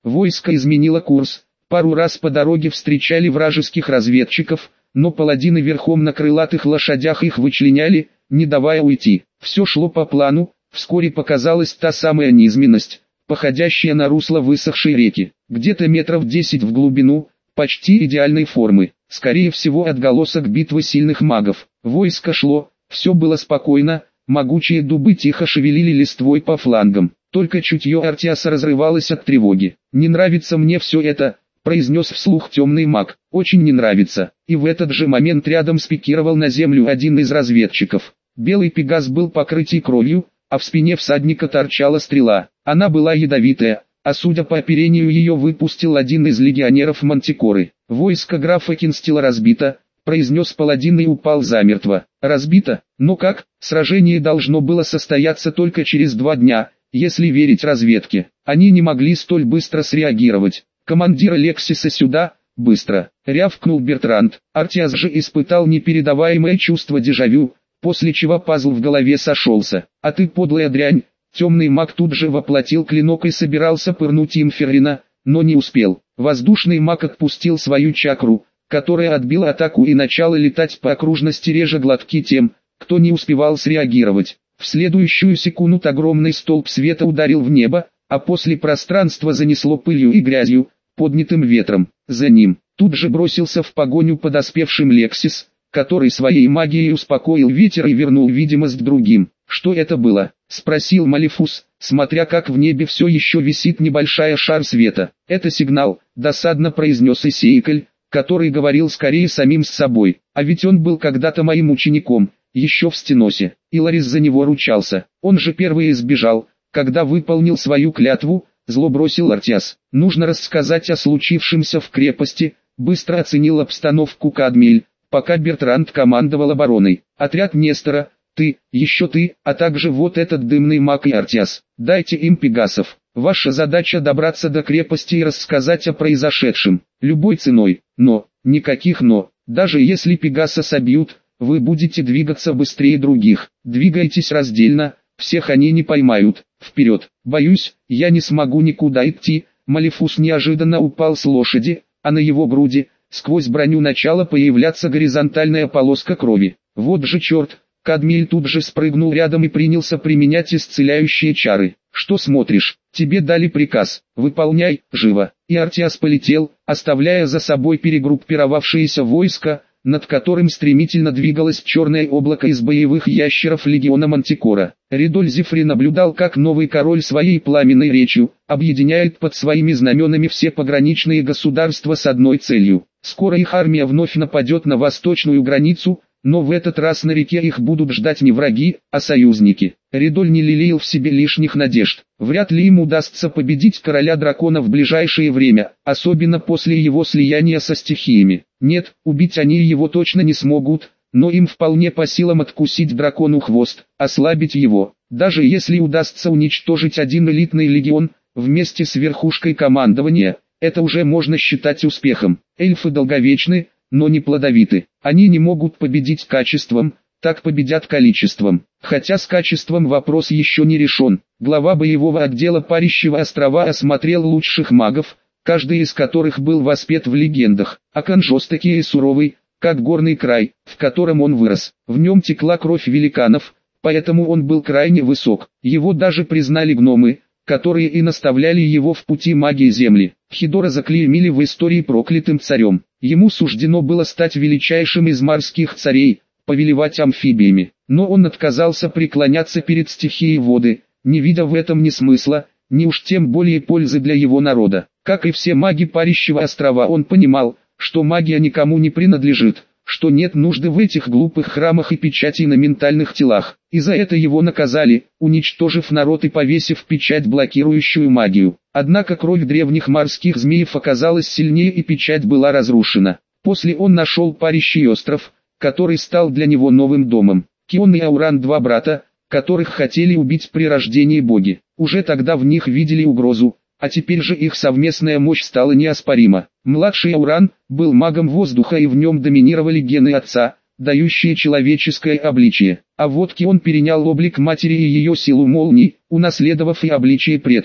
Войско изменило курс, пару раз по дороге встречали вражеских разведчиков, но паладины верхом на крылатых лошадях их вычленяли, не давая уйти. Все шло по плану, вскоре показалась та самая низменность, походящая на русло высохшей реки, где-то метров 10 в глубину, почти идеальной формы, скорее всего отголосок битвы сильных магов. Войско шло, все было спокойно, могучие дубы тихо шевелили листвой по флангам, только чутье Артиаса разрывалось от тревоги. «Не нравится мне все это», — произнес вслух темный маг, — «очень не нравится». И в этот же момент рядом спикировал на землю один из разведчиков. Белый пегас был покрытый кровью, а в спине всадника торчала стрела. Она была ядовитая, а судя по оперению ее выпустил один из легионеров Мантикоры. «Войско графа Кинстила разбито», — произнес паладин и упал замертво. «Разбито? Но как? Сражение должно было состояться только через 2 дня, если верить разведке. Они не могли столь быстро среагировать. Командир Лексиса сюда, быстро!» — рявкнул Бертранд. Артиас же испытал непередаваемое чувство дежавю, после чего пазл в голове сошелся. «А ты подлая дрянь!» Темный маг тут же воплотил клинок и собирался пырнуть им Феррина, но не успел. Воздушный маг отпустил свою чакру, которая отбила атаку и начала летать по окружности, режа глотки тем, кто не успевал среагировать. В следующую секунду огромный столб света ударил в небо, а после пространство занесло пылью и грязью, поднятым ветром. За ним тут же бросился в погоню подоспевшим Лексис, который своей магией успокоил ветер и вернул видимость другим. «Что это было?» — спросил Малефус, смотря как в небе все еще висит небольшая шар света. «Это сигнал», — досадно произнес Исейкль, который говорил скорее самим с собой. «А ведь он был когда-то моим учеником, еще в Стеносе, и Ларис за него ручался. Он же первый избежал, когда выполнил свою клятву», — зло бросил Артиас. «Нужно рассказать о случившемся в крепости», — быстро оценил обстановку Кадмиэль, пока Бертранд командовал обороной. «Отряд Нестора, ты, еще ты, а также вот этот дымный маг и Артиас. Дайте им пегасов. Ваша задача добраться до крепости и рассказать о произошедшем, любой ценой. Но, никаких «но». Даже если пегаса собьют, вы будете двигаться быстрее других. Двигайтесь раздельно, всех они не поймают. Вперед! Боюсь, я не смогу никуда идти». Малефус неожиданно упал с лошади, а на его груди, сквозь броню, начала появляться горизонтальная полоска крови. «Вот же черт!» Кадмиэль тут же спрыгнул рядом и принялся применять исцеляющие чары. «Что смотришь? Тебе дали приказ. Выполняй, живо!» И Артиас полетел, оставляя за собой перегруппировавшееся войско, над которым стремительно двигалось черное облако из боевых ящеров легиона Мантикора. Ридоль Зефри наблюдал, как новый король своей пламенной речью объединяет под своими знаменами все пограничные государства с одной целью. Скоро их армия вновь нападет на восточную границу, но в этот раз на реке их будут ждать не враги, а союзники. Ридоль не лелеял в себе лишних надежд. Вряд ли им удастся победить короля дракона в ближайшее время, особенно после его слияния со стихиями. Нет, убить они его точно не смогут, но им вполне по силам откусить дракону хвост, ослабить его. Даже если удастся уничтожить один элитный легион, вместе с верхушкой командования, это уже можно считать успехом. Эльфы долговечны, но не плодовиты. Они не могут победить качеством, так победят количеством. Хотя с качеством вопрос еще не решен. Глава боевого отдела Парящего острова осмотрел лучших магов, каждый из которых был воспет в легендах. Акан жестокий и суровый, как горный край, в котором он вырос. В нем текла кровь великанов, поэтому он был крайне высок. Его даже признали гномы, которые и наставляли его в пути магии земли. Хидора заклеймили в истории проклятым царем. Ему суждено было стать величайшим из морских царей, повелевать амфибиями. Но он отказался преклоняться перед стихией воды, не видя в этом ни смысла, ни уж тем более пользы для его народа. Как и все маги Парящего острова, он понимал, что магия никому не принадлежит, что нет нужды в этих глупых храмах и печатей на ментальных телах. И за это его наказали, уничтожив народ и повесив печать, блокирующую магию. Однако кровь древних морских змеев оказалась сильнее, и печать была разрушена. После он нашел Парящий остров, который стал для него новым домом. Кион и Ауран, два брата, которых хотели убить при рождении боги. Уже тогда в них видели угрозу, а теперь же их совместная мощь стала неоспорима. Младший Ауран был магом воздуха, и в нем доминировали гены отца, дающие человеческое обличие. А вот Кион перенял облик матери и ее силу молний, унаследовав и обличие предков.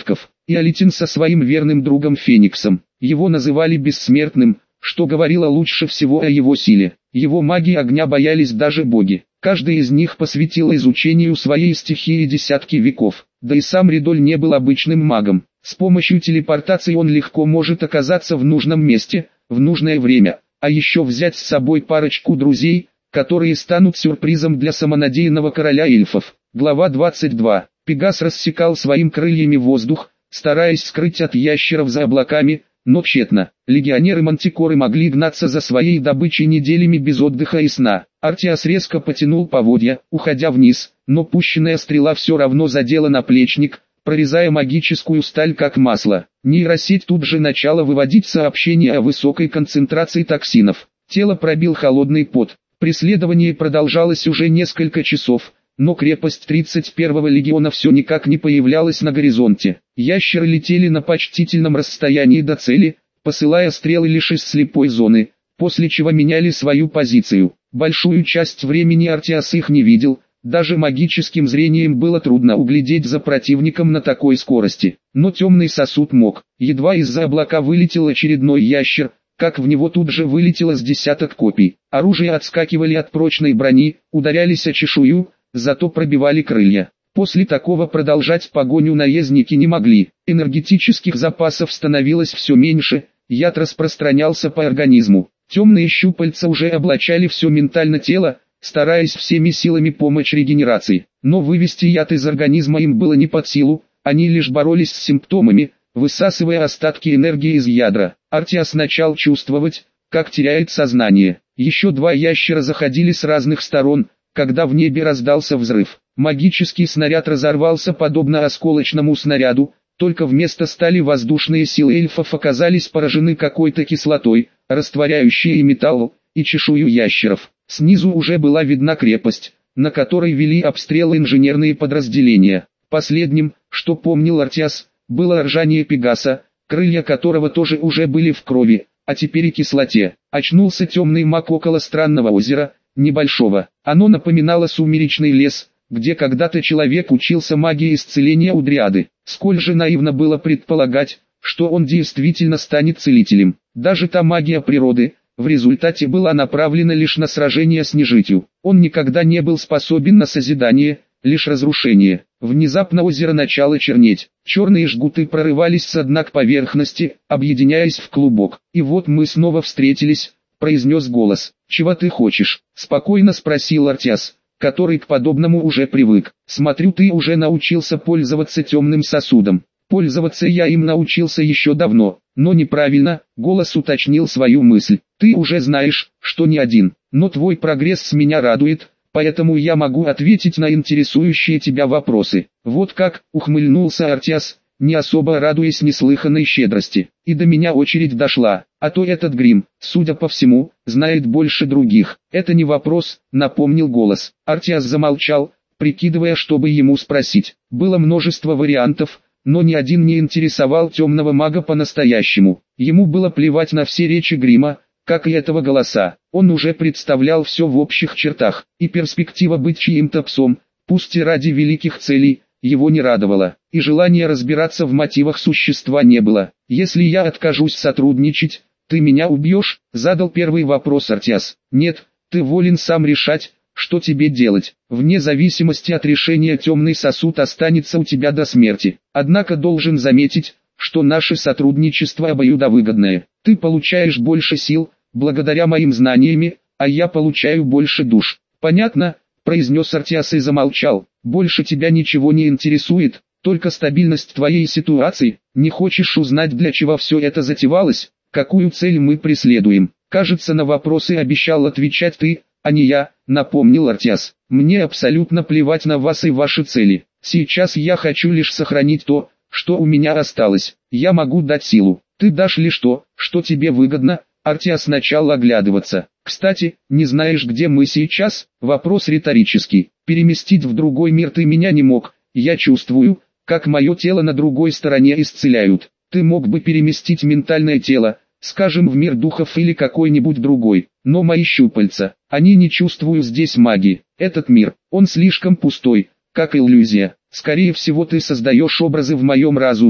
и Алитин со своим верным другом Фениксом. Его называли бессмертным, что говорило лучше всего о его силе. Его магии огня боялись даже боги. Каждый из них посвятил изучению своей стихии десятки веков. Да и сам Ридоль не был обычным магом. С помощью телепортации он легко может оказаться в нужном месте, в нужное время, а еще взять с собой парочку друзей, которые станут сюрпризом для самонадеянного короля эльфов. Глава 22. Пегас рассекал своим крыльями воздух, стараясь скрыть от ящеров за облаками, но тщетно. Легионеры Мантикоры могли гнаться за своей добычей неделями без отдыха и сна. Артиас резко потянул поводья, уходя вниз, но пущенная стрела все равно задела наплечник, прорезая магическую сталь как масло. Нейросеть тут же начала выводить сообщения о высокой концентрации токсинов. Тело пробил холодный пот. Преследование продолжалось уже несколько часов, но крепость 31-го легиона все никак не появлялась на горизонте. Ящеры летели на почтительном расстоянии до цели, посылая стрелы лишь из слепой зоны, после чего меняли свою позицию. Большую часть времени Артиас их не видел, даже магическим зрением было трудно углядеть за противником на такой скорости. Но темный сосуд мог. Едва из-за облака вылетел очередной ящер, как в него тут же вылетело с десяток копий. Оружия отскакивали от прочной брони, ударялись о чешую, зато пробивали крылья. После такого продолжать погоню наездники не могли. Энергетических запасов становилось все меньше, яд распространялся по организму. Темные щупальца уже облачали все ментально тело, стараясь всеми силами помочь регенерации. Но вывести яд из организма им было не под силу, они лишь боролись с симптомами, высасывая остатки энергии из ядра. Артиас начал чувствовать, как теряет сознание. Еще два ящера заходили с разных сторон, когда в небе раздался взрыв. Магический снаряд разорвался подобно осколочному снаряду, только вместо стали воздушные силы эльфов оказались поражены какой-то кислотой, растворяющей и металл, и чешую ящеров. Снизу уже была видна крепость, на которой вели обстрел инженерные подразделения. Последним, что помнил Артиас, было ржание Пегаса, крылья которого тоже уже были в крови, а теперь и кислоте. Очнулся темный маг около странного озера, небольшого. Оно напоминало сумеречный лес, где когда-то человек учился магии исцеления у дриады. Сколь же наивно было предполагать, что он действительно станет целителем. Даже та магия природы, в результате была направлена лишь на сражение с нежитью. Он никогда не был способен на созидание, лишь разрушение. Внезапно озеро начало чернеть. Черные жгуты прорывались с дна к поверхности, объединяясь в клубок. «И вот мы снова встретились», — произнес голос. «Чего ты хочешь?» — спокойно спросил Артиас, который к подобному уже привык. «Смотрю, ты уже научился пользоваться темным сосудом». «Пользоваться я им научился еще давно, но неправильно», — голос уточнил свою мысль. «Ты уже знаешь, что не один, но твой прогресс меня радует, поэтому я могу ответить на интересующие тебя вопросы». «Вот как», — ухмыльнулся Артиас, не особо радуясь неслыханной щедрости. «И до меня очередь дошла, а то этот грим, судя по всему, знает больше других». «Это не вопрос», — напомнил голос. Артиас замолчал, прикидывая, чтобы ему спросить. Было множество вариантов, но ни один не интересовал темного мага по-настоящему. Ему было плевать на все речи грима, как и этого голоса. Он уже представлял все в общих чертах, и перспектива быть чьим-то псом, пусть и ради великих целей, его не радовало, и желания разбираться в мотивах существа не было. «Если я откажусь сотрудничать, ты меня убьешь?» — задал первый вопрос Артиас. «Нет, ты волен сам решать, что тебе делать. Вне зависимости от решения темный сосуд останется у тебя до смерти. Однако должен заметить, что наше сотрудничество обоюдовыгодное. Ты получаешь больше сил, благодаря моим знаниям, а я получаю больше душ». «Понятно», — произнес Артиас и замолчал. «Больше тебя ничего не интересует, только стабильность твоей ситуации. Не хочешь узнать, для чего все это затевалось, какую цель мы преследуем?» «Кажется, на вопросы обещал отвечать ты, а не я», — напомнил Артиас. «Мне абсолютно плевать на вас и ваши цели. Сейчас я хочу лишь сохранить то, что у меня осталось. Я могу дать силу. Ты дашь лишь то, что тебе выгодно». Артиас начал оглядываться. «Кстати, не знаешь, где мы сейчас?» Вопрос риторический. «Переместить в другой мир ты меня не мог. Я чувствую, как мое тело на другой стороне исцеляют. Ты мог бы переместить ментальное тело, скажем, в мир духов или какой-нибудь другой. Но мои щупальца, они не чувствуют здесь магии. Этот мир, он слишком пустой, как иллюзия. Скорее всего, ты создаешь образы в моем разуме,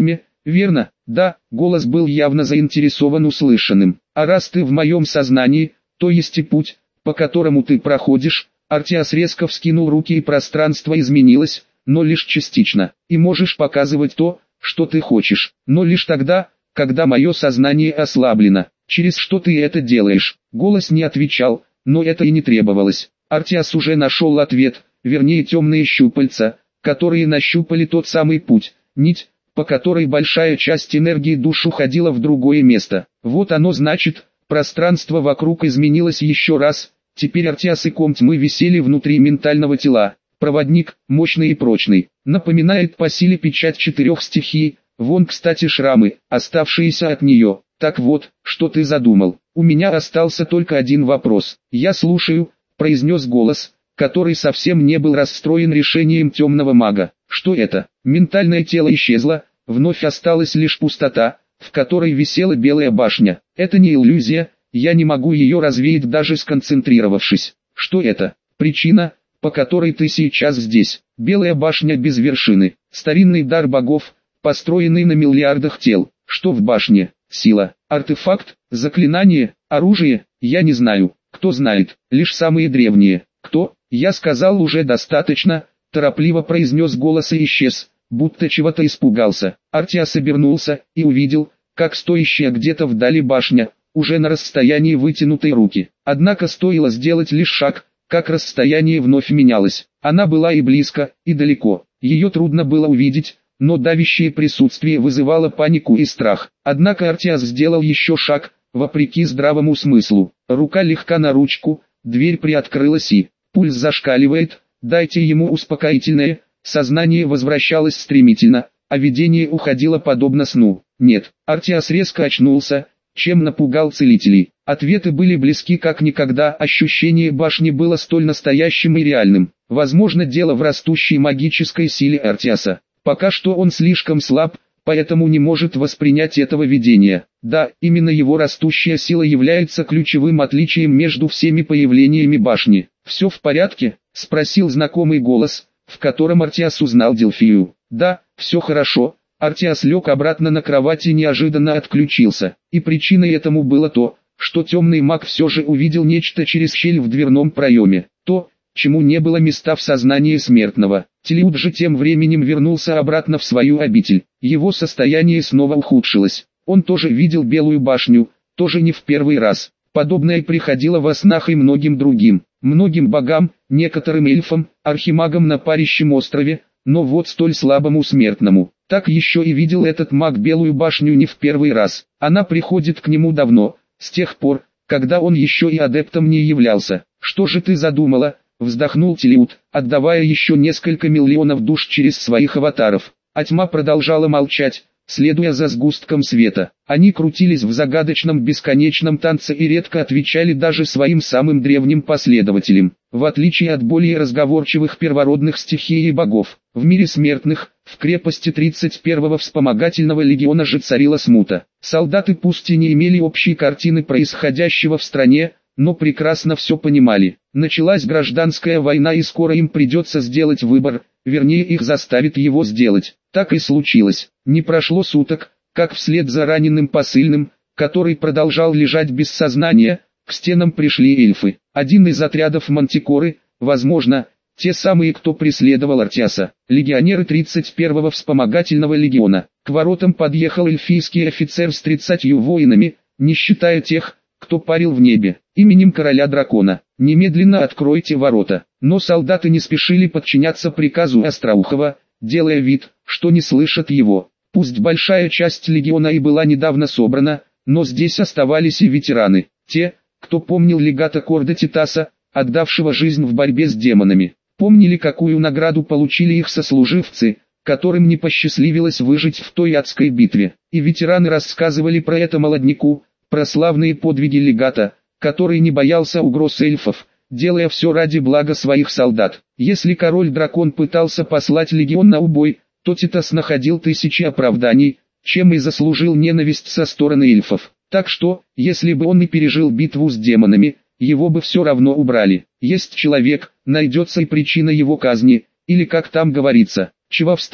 верно? Да, голос был явно заинтересован услышанным. А раз ты в моем сознании, то есть и путь, по которому ты проходишь. Артиас резко вскинул руки, и пространство изменилось, но лишь частично. И можешь показывать то, что ты хочешь, но лишь тогда, когда мое сознание ослаблено. Через что ты это делаешь? Голос не отвечал, но это и не требовалось. Артиас уже нашел ответ, вернее темные щупальца, которые нащупали тот самый путь, нить, по которой большая часть энергии душ уходила в другое место. Вот оно значит, пространство вокруг изменилось еще раз. Теперь Артиас и ком тьмы висели внутри ментального тела. Проводник, мощный и прочный, напоминает по силе печать 4 стихий. Вон, кстати, шрамы, оставшиеся от нее. Так вот, что ты задумал? У меня остался только один вопрос. Я слушаю, произнес голос, который совсем не был расстроен решением темного мага. Что это? Ментальное тело исчезло, вновь осталась лишь пустота, в которой висела белая башня. Это не иллюзия, я не могу ее развеять, даже сконцентрировавшись. Что это? Причина, по которой ты сейчас здесь. Белая башня без вершины. Старинный дар богов, построенный на миллиардах тел. Что в башне? Сила, артефакт, заклинание, оружие? Я не знаю. Кто знает? Лишь самые древние. Кто? Я сказал уже достаточно, торопливо произнес голос и исчез, будто чего-то испугался. Артиас обернулся и увидел, как стоящая где-то вдали башня, уже на расстоянии вытянутой руки. Однако стоило сделать лишь шаг, как расстояние вновь менялось. Она была и близко, и далеко. Ее трудно было увидеть, но давящее присутствие вызывало панику и страх. Однако Артиас сделал еще шаг, вопреки здравому смыслу. Рука легка на ручку, дверь приоткрылась и... Пульс зашкаливает, дайте ему успокоительное. Сознание возвращалось стремительно, а видение уходило подобно сну. Нет, Артиас резко очнулся, чем напугал целителей. Ответы были близки как никогда, ощущение башни было столь настоящим и реальным. Возможно, дело в растущей магической силе Артиаса. Пока что он слишком слаб, поэтому не может воспринять этого видения. Да, именно его растущая сила является ключевым отличием между всеми появлениями башни. «Все в порядке?» – спросил знакомый голос, в котором Артиас узнал Делфию. «Да, все хорошо». Артиас лег обратно на кровать и неожиданно отключился. И причиной этому было то, что темный маг все же увидел нечто через щель в дверном проеме. То, чему не было места в сознании смертного. Телиуд же тем временем вернулся обратно в свою обитель. Его состояние снова ухудшилось. Он тоже видел белую башню, тоже не в первый раз. Подобное приходило во снах и многим другим. Многим богам, некоторым эльфам, архимагам на парящем острове, но вот столь слабому смертному. Так еще и видел этот маг белую башню не в первый раз. Она приходит к нему давно, с тех пор, когда он еще и адептом не являлся. «Что же ты задумала?» — вздохнул Телиуд, отдавая еще несколько миллионов душ через своих аватаров. А тьма продолжала молчать, следуя за сгустком света. Они крутились в загадочном бесконечном танце и редко отвечали даже своим самым древним последователям. В отличие от более разговорчивых первородных стихий и богов, в мире смертных, в крепости 31-го вспомогательного легиона же царила смута. Солдаты пусть и не имели общей картины происходящего в стране, но прекрасно все понимали. Началась гражданская война, и скоро им придется сделать выбор, вернее их заставит его сделать. Так и случилось. Не прошло суток, как вслед за раненым посыльным, который продолжал лежать без сознания, к стенам пришли эльфы. Один из отрядов Мантикоры, возможно, те самые, кто преследовал Артиаса, легионеры 31-го вспомогательного легиона. К воротам подъехал эльфийский офицер с 30 воинами, не считая тех, кто парил в небе. Именем короля дракона, немедленно откройте ворота. Но солдаты не спешили подчиняться приказу Остроухова, делая вид, что не слышат его. Пусть большая часть легиона и была недавно собрана, но здесь оставались и ветераны. Те, кто помнил легата Корда Титаса, отдавшего жизнь в борьбе с демонами. Помнили, какую награду получили их сослуживцы, которым не посчастливилось выжить в той адской битве. И ветераны рассказывали про это молодняку, про славные подвиги легата, который не боялся угроз эльфов, делая все ради блага своих солдат. Если король-дракон пытался послать легион на убой, то Титас находил тысячи оправданий, чем и заслужил ненависть со стороны эльфов. Так что, если бы он и пережил битву с демонами, его бы все равно убрали. Есть человек, найдется и причина его казни, или как там говорится, чего встали.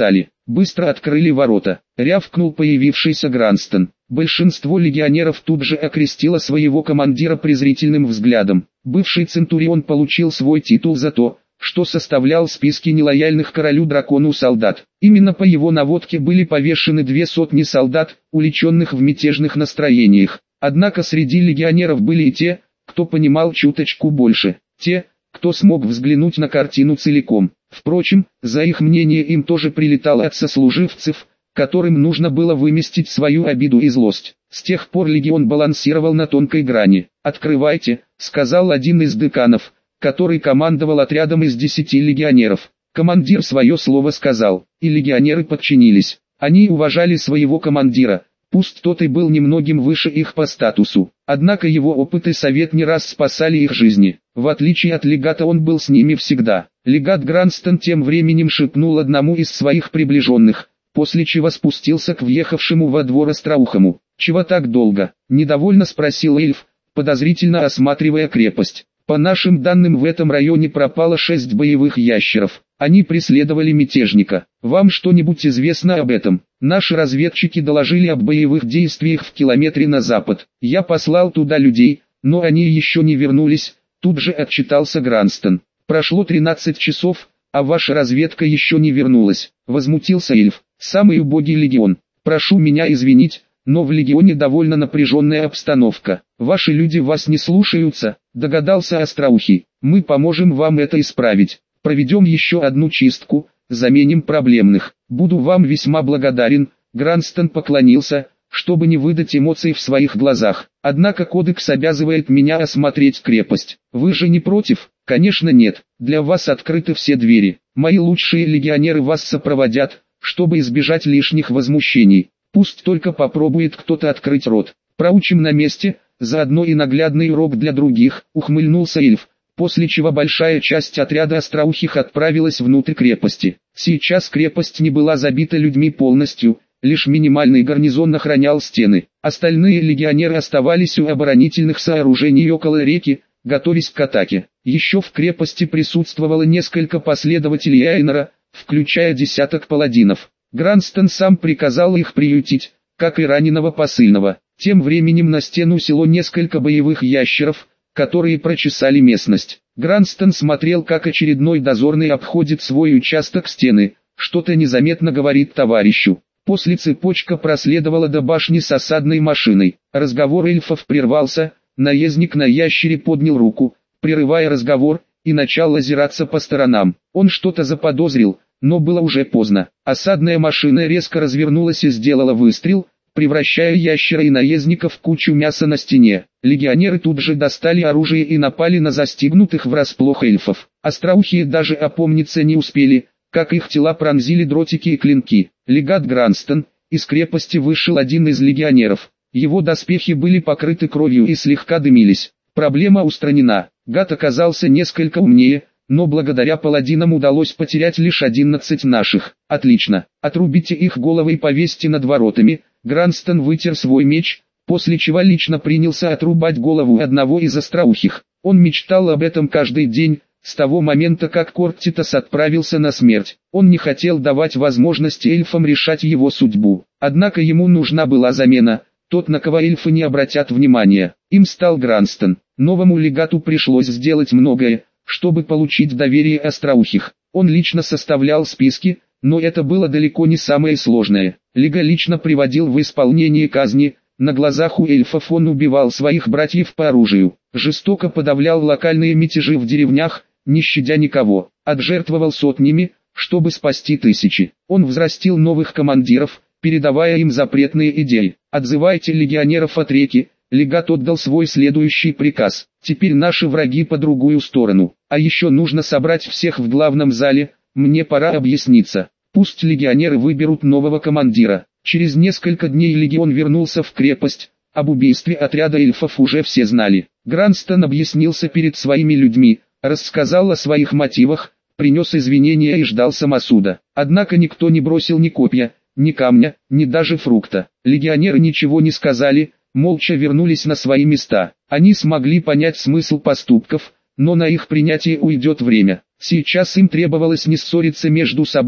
Быстро открыли ворота. Рявкнул появившийся Гранстон. Большинство легионеров тут же окрестило своего командира презрительным взглядом. Бывший Центурион получил свой титул за то, что составлял списки нелояльных королю-дракону солдат. Именно по его наводке были повешены 200 солдат, уличенных в мятежных настроениях. Однако среди легионеров были и те, кто понимал чуточку больше. Те, кто смог взглянуть на картину целиком. Впрочем, за их мнение им тоже прилетало от сослуживцев, которым нужно было выместить свою обиду и злость. С тех пор легион балансировал на тонкой грани. «Открывайте», — сказал один из деканов, который командовал отрядом из 10 легионеров. Командир свое слово сказал, и легионеры подчинились. Они уважали своего командира, пусть тот и был немногим выше их по статусу. Однако его опыт и совет не раз спасали их жизни. В отличие от легата он был с ними всегда. Легат Гранстон тем временем шепнул одному из своих приближенных, после чего спустился к въехавшему во двор остроухому. «Чего так долго?» – недовольно спросил эльф, подозрительно осматривая крепость. «По нашим данным, в этом районе пропало 6 боевых ящеров. Они преследовали мятежника. Вам что-нибудь известно об этом?» «Наши разведчики доложили об боевых действиях в километре на запад. Я послал туда людей, но они еще не вернулись», — тут же отчитался Гранстон. «Прошло 13 часов, а ваша разведка еще не вернулась», — возмутился эльф. «Самый убогий легион. Прошу меня извинить, но в легионе довольно напряженная обстановка. Ваши люди вас не слушаются», — догадался Остроухий. «Мы поможем вам это исправить. Проведем еще одну чистку, заменим проблемных. Буду вам весьма благодарен». Гранстон поклонился, чтобы не выдать эмоций в своих глазах. «Однако кодекс обязывает меня осмотреть крепость. Вы же не против?» «Конечно нет. Для вас открыты все двери. Мои лучшие легионеры вас сопроводят, чтобы избежать лишних возмущений. Пусть только попробует кто-то открыть рот. Проучим на месте, заодно и наглядный урок для других», — ухмыльнулся эльф, после чего большая часть отряда остроухих отправилась внутрь крепости. Сейчас крепость не была забита людьми полностью, лишь минимальный гарнизон охранял стены. Остальные легионеры оставались у оборонительных сооружений около реки, готовясь к атаке. Еще в крепости присутствовало несколько последователей Айнора, включая десяток паладинов. Гранстон сам приказал их приютить, как и раненого посыльного. Тем временем на стену село несколько боевых ящеров, которые прочесали местность. Гранстон смотрел, как очередной дозорный обходит свой участок стены, что-то незаметно говорит товарищу. После цепочка проследовала до башни с осадной машиной. Разговор эльфов прервался, наездник на ящере поднял руку, прерывая разговор, и начал озираться по сторонам. Он что-то заподозрил, но было уже поздно. Осадная машина резко развернулась и сделала выстрел, превращая ящера и наездника в кучу мяса на стене. Легионеры тут же достали оружие и напали на застигнутых врасплох эльфов. Остроухие даже опомниться не успели, как их тела пронзили дротики и клинки. Легат Гранстон, из крепости вышел один из легионеров. Его доспехи были покрыты кровью и слегка дымились. Проблема устранена. Гад оказался несколько умнее, но благодаря паладинам удалось потерять лишь 11 наших. Отлично. Отрубите их головы и повесьте над воротами. Гранстон вытер свой меч, после чего лично принялся отрубать голову одного из остроухих. Он мечтал об этом каждый день, с того момента как Кортитос отправился на смерть. Он не хотел давать возможность эльфам решать его судьбу. Однако ему нужна была замена, тот, на кого эльфы не обратят внимания. Им стал Гранстон. Новому легату пришлось сделать многое, чтобы получить доверие остроухих. Он лично составлял списки, но это было далеко не самое сложное. Лега лично приводил в исполнение казни, на глазах у эльфов он убивал своих братьев по оружию, жестоко подавлял локальные мятежи в деревнях, не щадя никого, отжертвовал сотнями, чтобы спасти тысячи. Он взрастил новых командиров, передавая им запретные идеи. «Отзывайте легионеров от реки». Легат отдал свой следующий приказ. «Теперь наши враги по другую сторону. А еще нужно собрать всех в главном зале, мне пора объясниться. Пусть легионеры выберут нового командира». Через несколько дней легион вернулся в крепость. Об убийстве отряда эльфов уже все знали. Гранстон объяснился перед своими людьми, рассказал о своих мотивах, принес извинения и ждал самосуда. Однако никто не бросил ни копья, ни камня, ни даже фрукта. Легионеры ничего не сказали, молча вернулись на свои места. Они смогли понять смысл поступков, но на их принятие уйдет время. Сейчас им требовалось не ссориться между собой,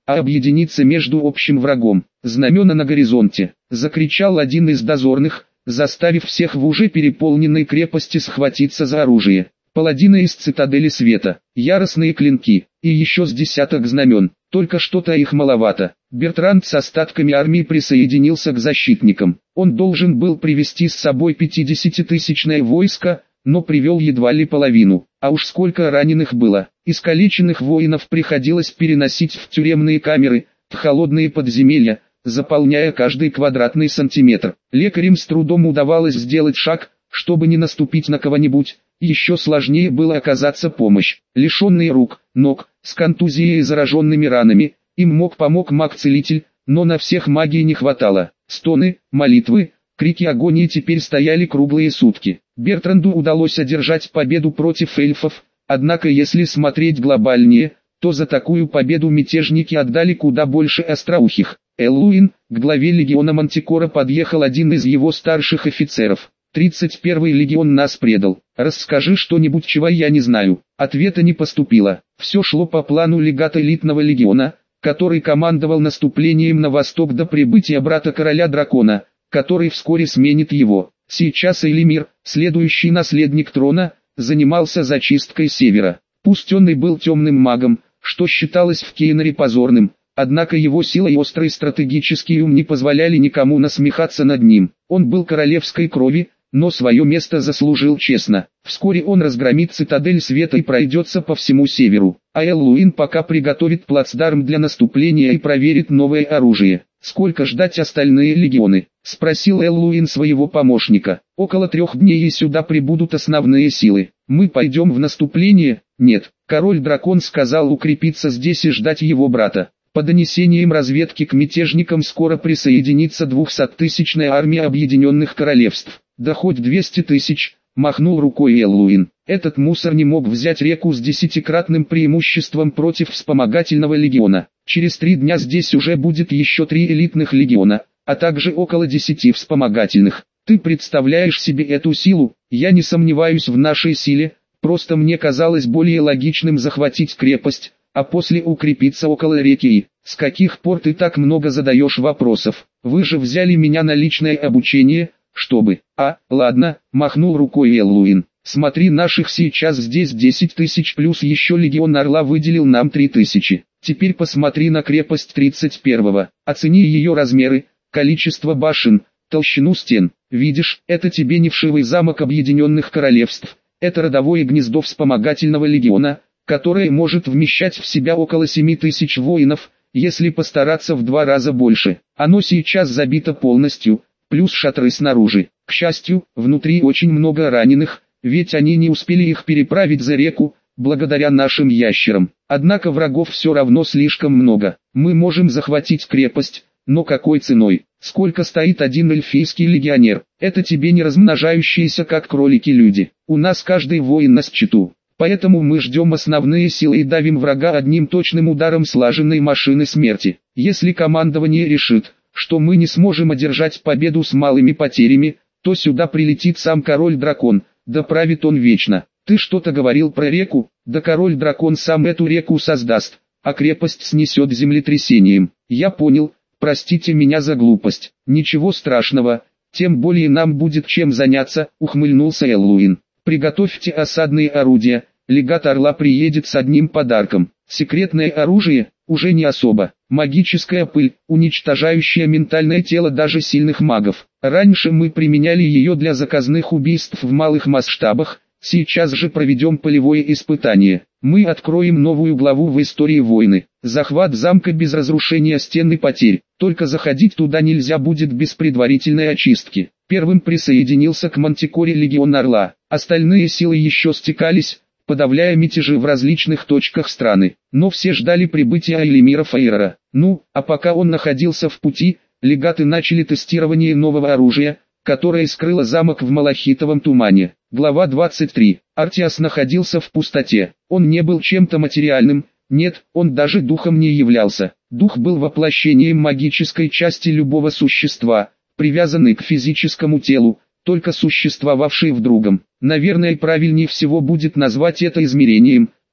а объединиться между общим врагом. «Знамена на горизонте!» — закричал один из дозорных, заставив всех в уже переполненной крепости схватиться за оружие. Паладины из цитадели света, яростные клинки, и еще с десяток знамен, только что-то их маловато. Бертранд с остатками армии присоединился к защитникам. Он должен был привести с собой 50-тысячное войско, но привел едва ли половину, а уж сколько раненых было. Искалеченных воинов приходилось переносить в тюремные камеры, в холодные подземелья, заполняя каждый квадратный сантиметр. Лекарям с трудом удавалось сделать шаг, чтобы не наступить на кого-нибудь. Еще сложнее было оказаться помощь. Лишенные рук, ног, с контузией и зараженными ранами, им помог маг-целитель, но на всех магии не хватало. Стоны, молитвы, крики агонии теперь стояли круглые сутки. Бертранду удалось одержать победу против эльфов, однако если смотреть глобальнее, то за такую победу мятежники отдали куда больше остроухих. Эллуин, к главе легиона Мантикора подъехал один из его старших офицеров. 31-й легион нас предал. Расскажи что-нибудь, чего я не знаю. Ответа не поступило. Все шло по плану легата элитного легиона, который командовал наступлением на восток до прибытия брата короля дракона, который вскоре сменит его. Сейчас Элимир, следующий наследник трона, занимался зачисткой севера. Пусть он и был темным магом, что считалось в Кейнере позорным, однако его сила и острый стратегический ум не позволяли никому насмехаться над ним. Он был королевской крови, но свое место заслужил честно. Вскоре он разгромит цитадель света и пройдется по всему северу, а Эллуин пока приготовит плацдарм для наступления и проверит новое оружие. «Сколько ждать остальные легионы?» — спросил Эллуин своего помощника. «Около 3 дней и сюда прибудут основные силы. Мы пойдем в наступление?» «Нет». Король-дракон сказал укрепиться здесь и ждать его брата. По донесениям разведки к мятежникам скоро присоединится 200-тысячная армия Объединенных Королевств. Да хоть 200 тысяч, махнул рукой Эллуин. Этот мусор не мог взять реку с 10-кратным преимуществом против вспомогательного легиона. Через 3 дня здесь уже будет еще 3 элитных легиона, а также около 10 вспомогательных. Ты представляешь себе эту силу? Я не сомневаюсь в нашей силе, просто мне казалось более логичным захватить крепость, а после укрепиться около реки. С каких пор ты так много задаешь вопросов? Вы же взяли меня на личное обучение, чтобы... Ладно, махнул рукой Эллуин. Смотри, наших сейчас здесь 10 тысяч плюс еще легион Орла выделил нам 3000. Теперь посмотри на крепость 31-го. Оцени ее размеры, количество башен, толщину стен. Видишь, это тебе не вшивый замок Объединенных Королевств. Это родовое гнездо вспомогательного легиона, которое может вмещать в себя около 7000 воинов, если постараться в 2 раза больше. Оно сейчас забито полностью, плюс шатры снаружи. К счастью, внутри очень много раненых, ведь они не успели их переправить за реку, благодаря нашим ящерам. Однако врагов все равно слишком много. Мы можем захватить крепость, но какой ценой? Сколько стоит один эльфийский легионер? Это тебе не размножающиеся как кролики люди. У нас каждый воин на счету. Поэтому мы ждем основные силы и давим врага одним точным ударом слаженной машины смерти. Если командование решит, что мы не сможем одержать победу с малыми потерями, то сюда прилетит сам король-дракон, да правит он вечно. Ты что-то говорил про реку? Да король-дракон сам эту реку создаст, а крепость снесет землетрясением. Я понял, простите меня за глупость. Ничего страшного, тем более нам будет чем заняться, ухмыльнулся Эллуин. Приготовьте осадные орудия, легат Орла приедет с одним подарком. Секретное оружие, уже не особо. Магическая пыль, уничтожающая ментальное тело даже сильных магов. Раньше мы применяли ее для заказных убийств в малых масштабах, сейчас же проведем полевое испытание. Мы откроем новую главу в истории войны. Захват замка без разрушения стен и потерь. Только заходить туда нельзя будет без предварительной очистки. Первым присоединился к Мантикоре легион Орла. Остальные силы еще стекались, подавляя мятежи в различных точках страны. Но все ждали прибытия Элимира Фейрера. А пока он находился в пути, легаты начали тестирование нового оружия, которое скрыло замок в малахитовом тумане. Глава 23. Артиас находился в пустоте. Он не был чем-то материальным, нет, он даже духом не являлся. Дух был воплощением магической части любого существа, привязанный к физическому телу, только существовавший в другом. Наверное, правильнее всего будет назвать это измерением,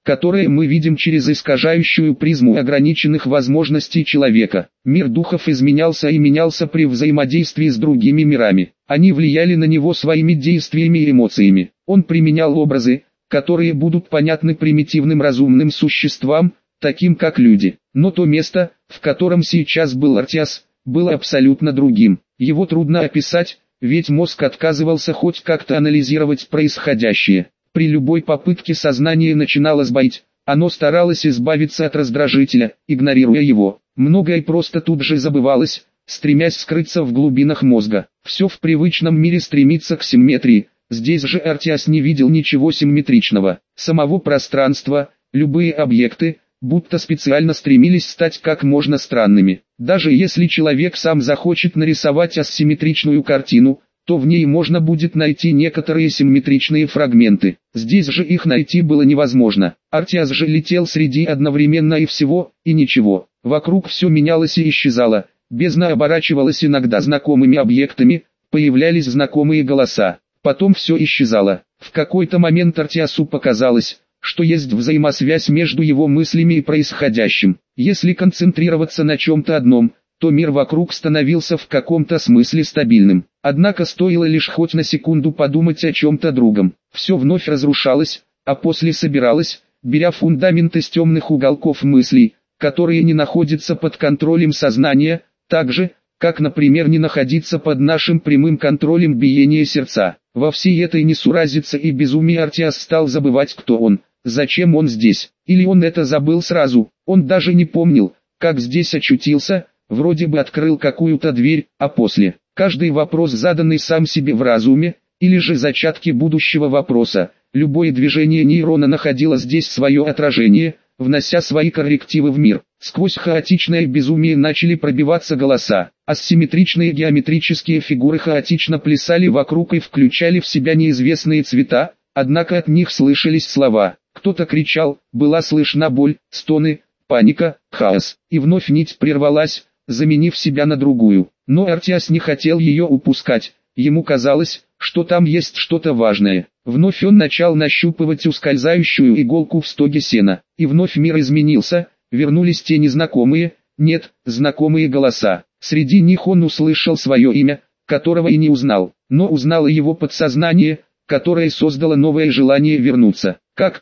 которое мы видим через искажающую призму ограниченных возможностей человека. Мир духов изменялся и менялся при взаимодействии с другими мирами. Они влияли на него своими действиями и эмоциями. Он применял образы, которые будут понятны примитивным разумным существам, таким как люди. Но то место, в котором сейчас был Артиас, было абсолютно другим. Его трудно описать, ведь мозг отказывался хоть как-то анализировать происходящее. При любой попытке сознание начинало сбоить, оно старалось избавиться от раздражителя, игнорируя его. Многое просто тут же забывалось, стремясь скрыться в глубинах мозга. Все в привычном мире стремится к симметрии, здесь же Артиас не видел ничего симметричного. Самого пространства, любые объекты, будто специально стремились стать как можно странными. Даже если человек сам захочет нарисовать асимметричную картину, то в ней можно будет найти некоторые симметричные фрагменты. Здесь же их найти было невозможно. Артиас же летел среди одновременно и всего, и ничего. Вокруг все менялось и исчезало. Бездна оборачивалась иногда знакомыми объектами, появлялись знакомые голоса. Потом все исчезало. В какой-то момент Артиасу показалось, что есть взаимосвязь между его мыслями и происходящим. Если концентрироваться на чем-то одном, то мир вокруг становился в каком-то смысле стабильным. Однако стоило лишь хоть на секунду подумать о чем-то другом. Все вновь разрушалось, а после собиралось, беря фундамент из темных уголков мыслей, которые не находятся под контролем сознания, так же, как, например, не находиться под нашим прямым контролем биения сердца. Во всей этой несуразице и безумии Артиас стал забывать, кто он, зачем он здесь. Или он это забыл сразу, он даже не помнил, как здесь очутился, вроде бы открыл какую-то дверь, а после, каждый вопрос, заданный сам себе в разуме, или же зачатки будущего вопроса, любое движение нейрона находило здесь свое отражение, внося свои коррективы в мир. Сквозь хаотичное безумие начали пробиваться голоса, асимметричные геометрические фигуры хаотично плясали вокруг и включали в себя неизвестные цвета, однако от них слышались слова. Кто-то кричал, была слышна боль, стоны, паника, хаос. И вновь нить прервалась, заменив себя на другую. Но Артиас не хотел ее упускать, ему казалось, что там есть что-то важное. Вновь он начал нащупывать ускользающую иголку в стоге сена. И вновь мир изменился, вернулись те незнакомые, нет, знакомые голоса. Среди них он услышал свое имя, которого и не узнал, но узнало его подсознание, которое создало новое желание вернуться. Как,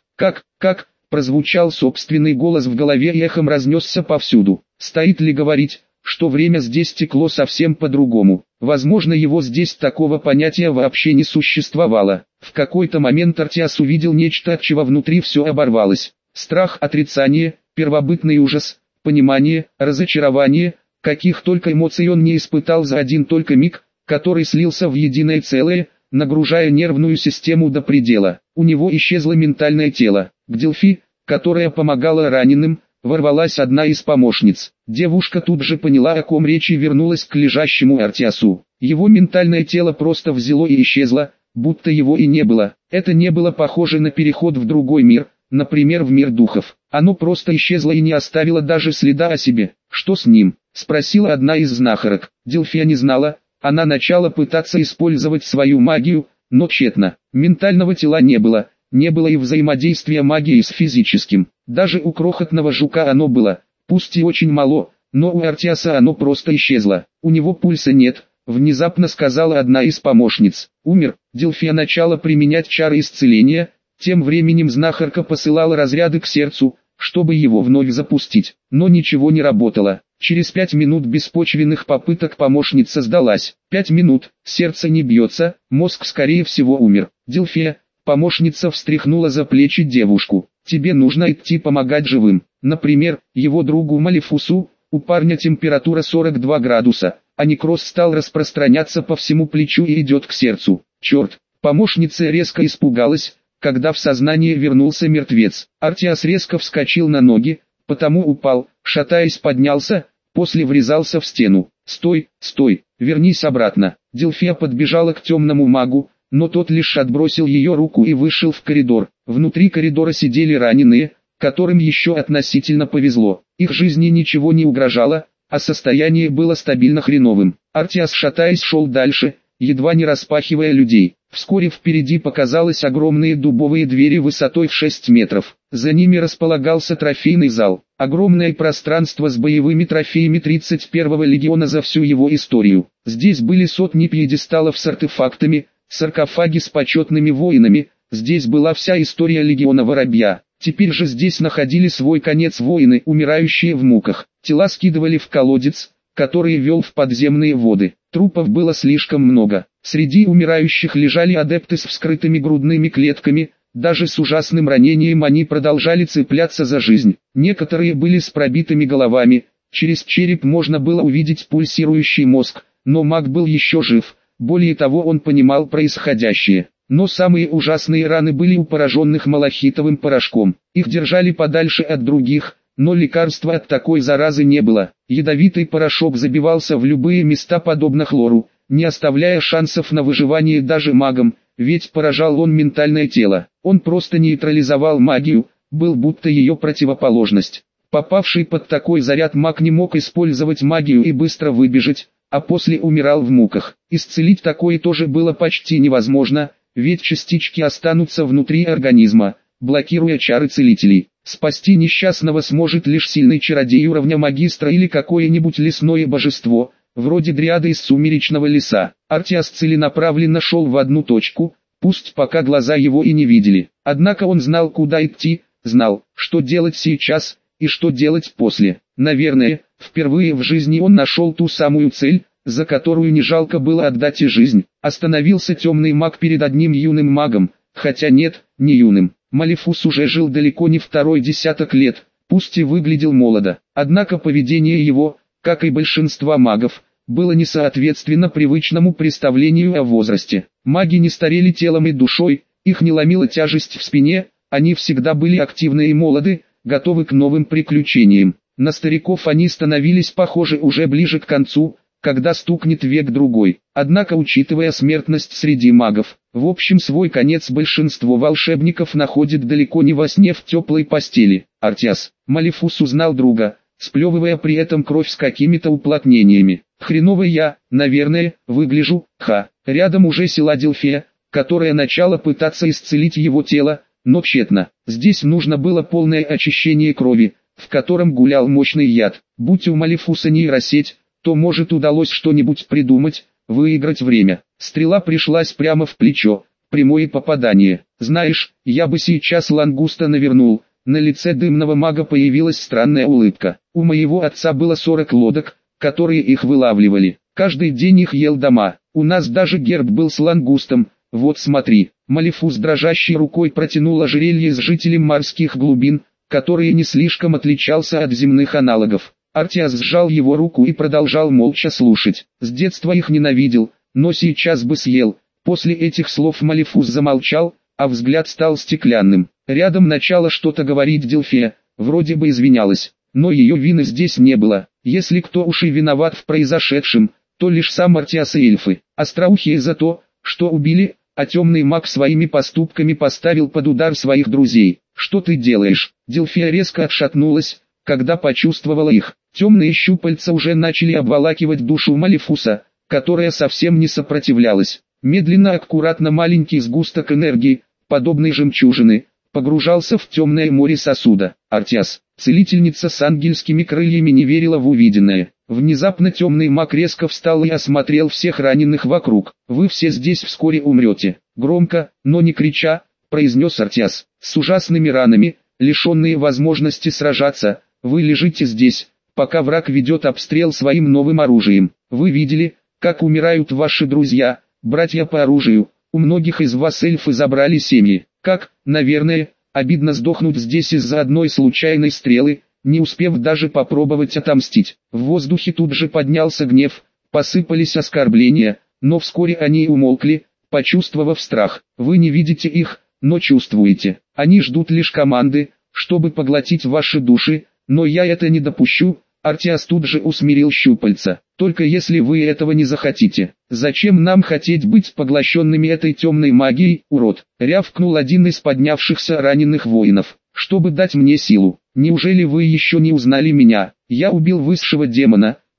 прозвучал собственный голос в голове и эхом разнесся повсюду. Стоит ли говорить, что время здесь текло совсем по-другому? Возможно, его здесь такого понятия вообще не существовало. В какой-то момент Артиас увидел нечто, от чего внутри все оборвалось. Страх, отрицание, первобытный ужас, понимание, разочарование, каких только эмоций он не испытал за один только миг, который слился в единое целое, нагружая нервную систему до предела. У него исчезло ментальное тело. К Делфи, которая помогала раненым, ворвалась одна из помощниц. Девушка тут же поняла, о ком речь, и вернулась к лежащему Артиасу. Его ментальное тело просто взяло и исчезло, будто его и не было. Это не было похоже на переход в другой мир, например, в мир духов. Оно просто исчезло и не оставило даже следа о себе. «Что с ним?» – спросила одна из знахарок. Делфия не знала, она начала пытаться использовать свою магию, но тщетно. Ментального тела не было и взаимодействия магии с физическим. Даже у крохотного жука оно было, пусть и очень мало, но у Артиаса оно просто исчезло. У него пульса нет, внезапно сказала одна из помощниц. Умер. Делфия начала применять чары исцеления, тем временем знахарка посылала разряды к сердцу, чтобы его вновь запустить, но ничего не работало. Через 5 минут беспочвенных попыток помощница сдалась. 5 минут, сердце не бьется, мозг скорее всего умер. Делфия, помощница встряхнула за плечи девушку. Тебе нужно идти помогать живым. Например, его другу Малефусу, у парня температура 42 градуса, а некроз стал распространяться по всему плечу и идет к сердцу. Черт, помощница резко испугалась, когда в сознание вернулся мертвец. Артиас резко вскочил на ноги, потому упал, шатаясь поднялся, после врезался в стену. «Стой, вернись обратно». Делфия подбежала к темному магу, но тот лишь отбросил ее руку и вышел в коридор. Внутри коридора сидели раненые, которым еще относительно повезло. Их жизни ничего не угрожало, а состояние было стабильно хреновым. Артиас, шатаясь, шел дальше, едва не распахивая людей. Вскоре впереди показалось огромные дубовые двери высотой в 6 метров. За ними располагался трофейный зал. Огромное пространство с боевыми трофеями 31-го легиона за всю его историю. Здесь были сотни пьедесталов с артефактами, саркофаги с почетными воинами. Здесь была вся история легиона Воробья. Теперь же здесь находили свой конец воины, умирающие в муках. Тела скидывали в колодец, который вел в подземные воды. Трупов было слишком много. Среди умирающих лежали адепты с вскрытыми грудными клетками. Даже с ужасным ранением они продолжали цепляться за жизнь. Некоторые были с пробитыми головами. Через череп можно было увидеть пульсирующий мозг, но маг был еще жив. Более того, он понимал происходящее. Но самые ужасные раны были у пораженных малахитовым порошком. Их держали подальше от других, но лекарства от такой заразы не было. Ядовитый порошок забивался в любые места подобно хлору, не оставляя шансов на выживание даже магам, ведь поражал он ментальное тело. Он просто нейтрализовал магию, был будто ее противоположность. Попавший под такой заряд маг не мог использовать магию и быстро выбежать, а после умирал в муках. Исцелить такое тоже было почти невозможно, ведь частички останутся внутри организма, блокируя чары целителей. Спасти несчастного сможет лишь сильный чародей уровня магистра или какое-нибудь лесное божество, вроде дриады из сумеречного леса. Артиас целенаправленно шел в одну точку, пусть пока глаза его и не видели. Однако он знал, куда идти, знал, что делать сейчас и что делать после. Наверное, впервые в жизни он нашел ту самую цель, за которую не жалко было отдать и жизнь. Остановился темный маг перед одним юным магом, хотя нет, не юным. Малефус уже жил далеко не второй десяток лет, пусть и выглядел молодо. Однако поведение его, как и большинства магов, было несоответственно привычному представлению о возрасте. Маги не старели телом и душой, их не ломила тяжесть в спине, они всегда были активны и молоды, готовы к новым приключениям. На стариков они становились похожи уже ближе к концу, когда стукнет век-другой. Однако, учитывая смертность среди магов, в общем свой конец большинство волшебников находит далеко не во сне в теплой постели. Артиас. Малефус узнал друга, сплевывая при этом кровь с какими-то уплотнениями. Хреново я, наверное, выгляжу, Рядом уже села Дельфия, которая начала пытаться исцелить его тело, но тщетно. Здесь нужно было полное очищение крови, в котором гулял мощный яд. Будь у Малефуса нейросеть, то может удалось что-нибудь придумать, выиграть время. Стрела пришлась прямо в плечо, прямое попадание. Знаешь, я бы сейчас лангуста навернул. На лице дымного мага появилась странная улыбка. У моего отца было 40 лодок, которые их вылавливали. Каждый день их ел дома. У нас даже герб был с лангустом. Вот смотри. Малефус дрожащей рукой протянул ожерелье с жителем морских глубин, который не слишком отличался от земных аналогов. Артиас сжал его руку и продолжал молча слушать. С детства их ненавидел, но сейчас бы съел. После этих слов Малефус замолчал, а взгляд стал стеклянным. Рядом начала что-то говорить Дельфия, вроде бы извинялась, но ее вины здесь не было. Если кто уж и виноват в произошедшем, то лишь сам Артиас и эльфы. Остроухие за то, что убили, а темный маг своими поступками поставил под удар своих друзей. «Что ты делаешь?» Дельфия резко отшатнулась, когда почувствовала их. Темные щупальца уже начали обволакивать душу Малефуса, которая совсем не сопротивлялась. Медленно, аккуратно маленький сгусток энергии, подобный жемчужины, погружался в темное море сосуда. Артиас, целительница с ангельскими крыльями, не верила в увиденное. Внезапно темный маг резко встал и осмотрел всех раненых вокруг. «Вы все здесь вскоре умрете», — громко, но не крича, произнес Артиас. «С ужасными ранами, лишенные возможности сражаться, вы лежите здесь, пока враг ведет обстрел своим новым оружием. Вы видели, как умирают ваши друзья, братья по оружию, у многих из вас эльфы забрали семьи. Как, наверное, обидно сдохнуть здесь из-за одной случайной стрелы, не успев даже попробовать отомстить». В воздухе тут же поднялся гнев, посыпались оскорбления, но вскоре они умолкли, почувствовав страх. «Вы не видите их, но чувствуете. Они ждут лишь команды, чтобы поглотить ваши души, но я это не допущу». Артиас тут же усмирил щупальца. «Только если вы этого не захотите. Зачем нам хотеть быть поглощенными этой темной магией, урод?» Рявкнул один из поднявшихся раненых воинов. «Чтобы дать мне силу. Неужели вы еще не узнали меня? Я убил высшего демона,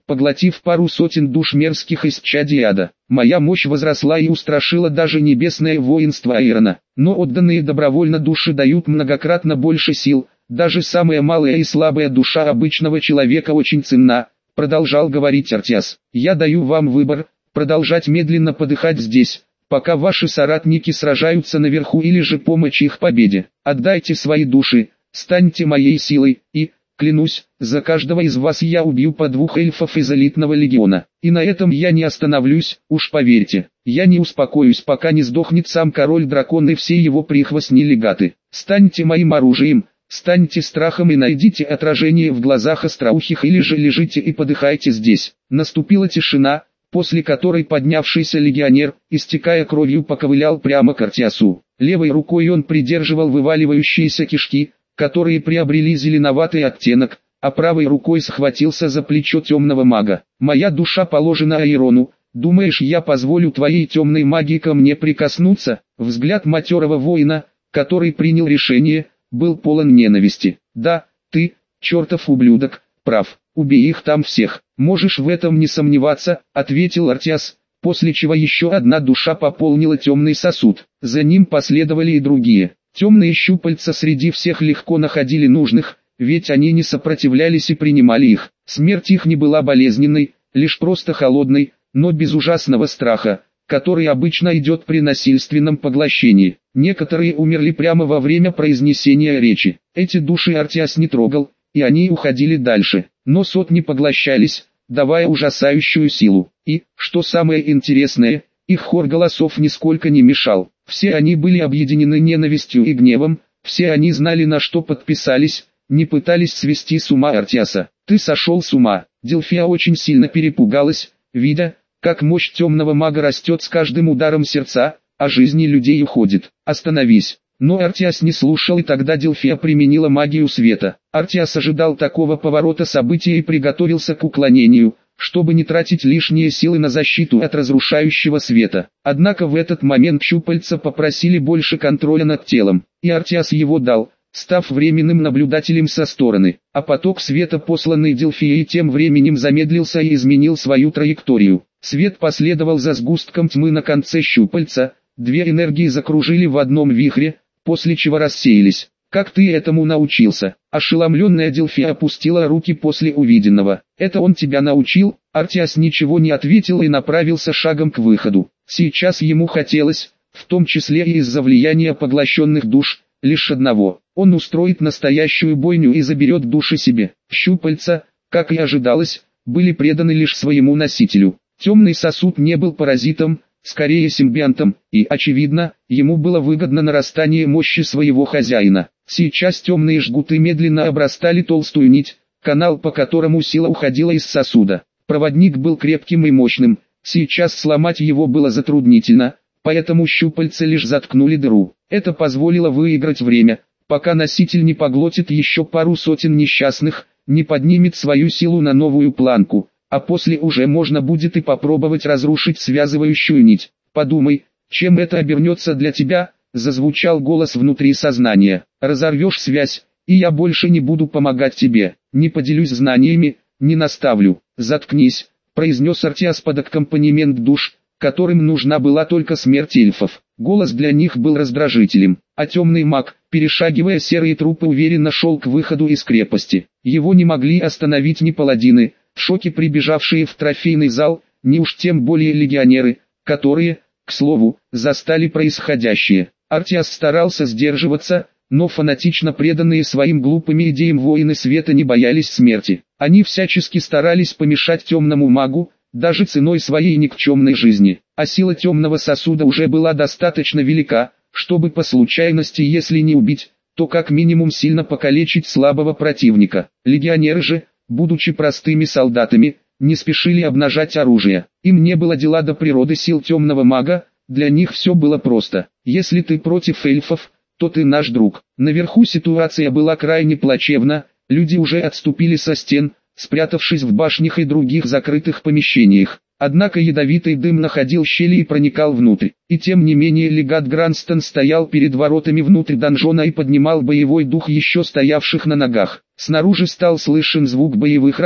поглотив пару сотен душ мерзких исчадий ада. Моя мощь возросла и устрашила даже небесное воинство Айрона. Но отданные добровольно души дают многократно больше сил, даже самая малая и слабая душа обычного человека очень ценна, продолжал говорить Артиас. Я даю вам выбор, продолжать медленно подыхать здесь, пока ваши соратники сражаются наверху, или же помочь их победе. Отдайте свои души, станьте моей силой, и, клянусь, за каждого из вас я убью по 2 эльфов из элитного легиона. И на этом я не остановлюсь, уж поверьте. Я не успокоюсь, пока не сдохнет сам король-дракон и все его прихвостни-легаты. Станьте моим оружием, станьте страхом и найдите отражение в глазах остроухих, или же лежите и подыхайте здесь. Наступила тишина, после которой поднявшийся легионер, истекая кровью, поковылял прямо к Артиасу. Левой рукой он придерживал вываливающиеся кишки, которые приобрели зеленоватый оттенок, а правой рукой схватился за плечо темного мага. «Моя душа положена Айрону, думаешь, я позволю твоей темной магии ко мне прикоснуться?» Взгляд матерого воина, который принял решение, был полон ненависти. «Да, ты, чертов ублюдок, прав, убей их там всех, можешь в этом не сомневаться», ответил Артиас, после чего еще одна душа пополнила темный сосуд. За ним последовали и другие. Темные щупальца среди всех легко находили нужных, ведь они не сопротивлялись и принимали их. Смерть их не была болезненной, лишь просто холодной, но без ужасного страха, который обычно идет при насильственном поглощении. Некоторые умерли прямо во время произнесения речи. Эти души Артиас не трогал, и они уходили дальше, но сотни поглощались, давая ужасающую силу. И, что самое интересное, их хор голосов нисколько не мешал. Все они были объединены ненавистью и гневом, все они знали, на что подписались, не пытались свести с ума Артиаса. «Ты сошел с ума!» Дельфия очень сильно перепугалась, видя, как мощь темного мага растет с каждым ударом сердца, а жизни людей уходит. «Остановись!» Но Артиас не слушал, и тогда Дельфия применила магию света. Артиас ожидал такого поворота событий и приготовился к уклонению, чтобы не тратить лишние силы на защиту от разрушающего света. Однако в этот момент щупальца попросили больше контроля над телом, и Артиас его дал, став временным наблюдателем со стороны. А поток света, посланный Дельфией, тем временем замедлился и изменил свою траекторию. Свет последовал за сгустком тьмы на конце щупальца, две энергии закружили в одном вихре, после чего рассеялись. «Как ты этому научился?» Ошеломленная Дельфия опустила руки после увиденного. «Это он тебя научил?» Артиас ничего не ответил и направился шагом к выходу. Сейчас ему хотелось, в том числе и из-за влияния поглощенных душ, лишь одного. Он устроит настоящую бойню и заберет души себе. Щупальца, как и ожидалось, были преданы лишь своему носителю. Темный сосуд не был паразитом, скорее симбионтом, и, очевидно, ему было выгодно нарастание мощи своего хозяина. Сейчас темные жгуты медленно обрастали толстую нить, канал, по которому сила уходила из сосуда. Проводник был крепким и мощным, сейчас сломать его было затруднительно, поэтому щупальца лишь заткнули дыру. Это позволило выиграть время, пока носитель не поглотит еще пару сотен несчастных, не поднимет свою силу на новую планку. А после уже можно будет и попробовать разрушить связывающую нить. «Подумай, чем это обернется для тебя?» — зазвучал голос внутри сознания. «Разорвешь связь, и я больше не буду помогать тебе, не поделюсь знаниями, не наставлю». «Заткнись», — произнес Артиас под аккомпанемент душ, которым нужна была только смерть эльфов. Голос для них был раздражителем, а темный маг, перешагивая серые трупы, уверенно шел к выходу из крепости. Его не могли остановить ни паладины, в шоке прибежавшие в трофейный зал, ни уж тем более легионеры, которые, к слову, застали происходящее. Артиас старался сдерживаться, но фанатично преданные своим глупым идеям воины света не боялись смерти. Они всячески старались помешать темному магу, даже ценой своей никчемной жизни. А сила темного сосуда уже была достаточно велика, чтобы по случайности, если не убить, то как минимум сильно покалечить слабого противника. Легионеры же, будучи простыми солдатами, не спешили обнажать оружие. Им не было дела до природы сил темного мага, для них все было просто. Если ты против эльфов, то ты наш друг. Наверху ситуация была крайне плачевна, люди уже отступили со стен, спрятавшись в башнях и других закрытых помещениях. Однако ядовитый дым находил щели и проникал внутрь. И тем не менее легат Гранстон стоял перед воротами внутрь донжона и поднимал боевой дух еще стоявших на ногах. Снаружи стал слышен звук боевых рогов.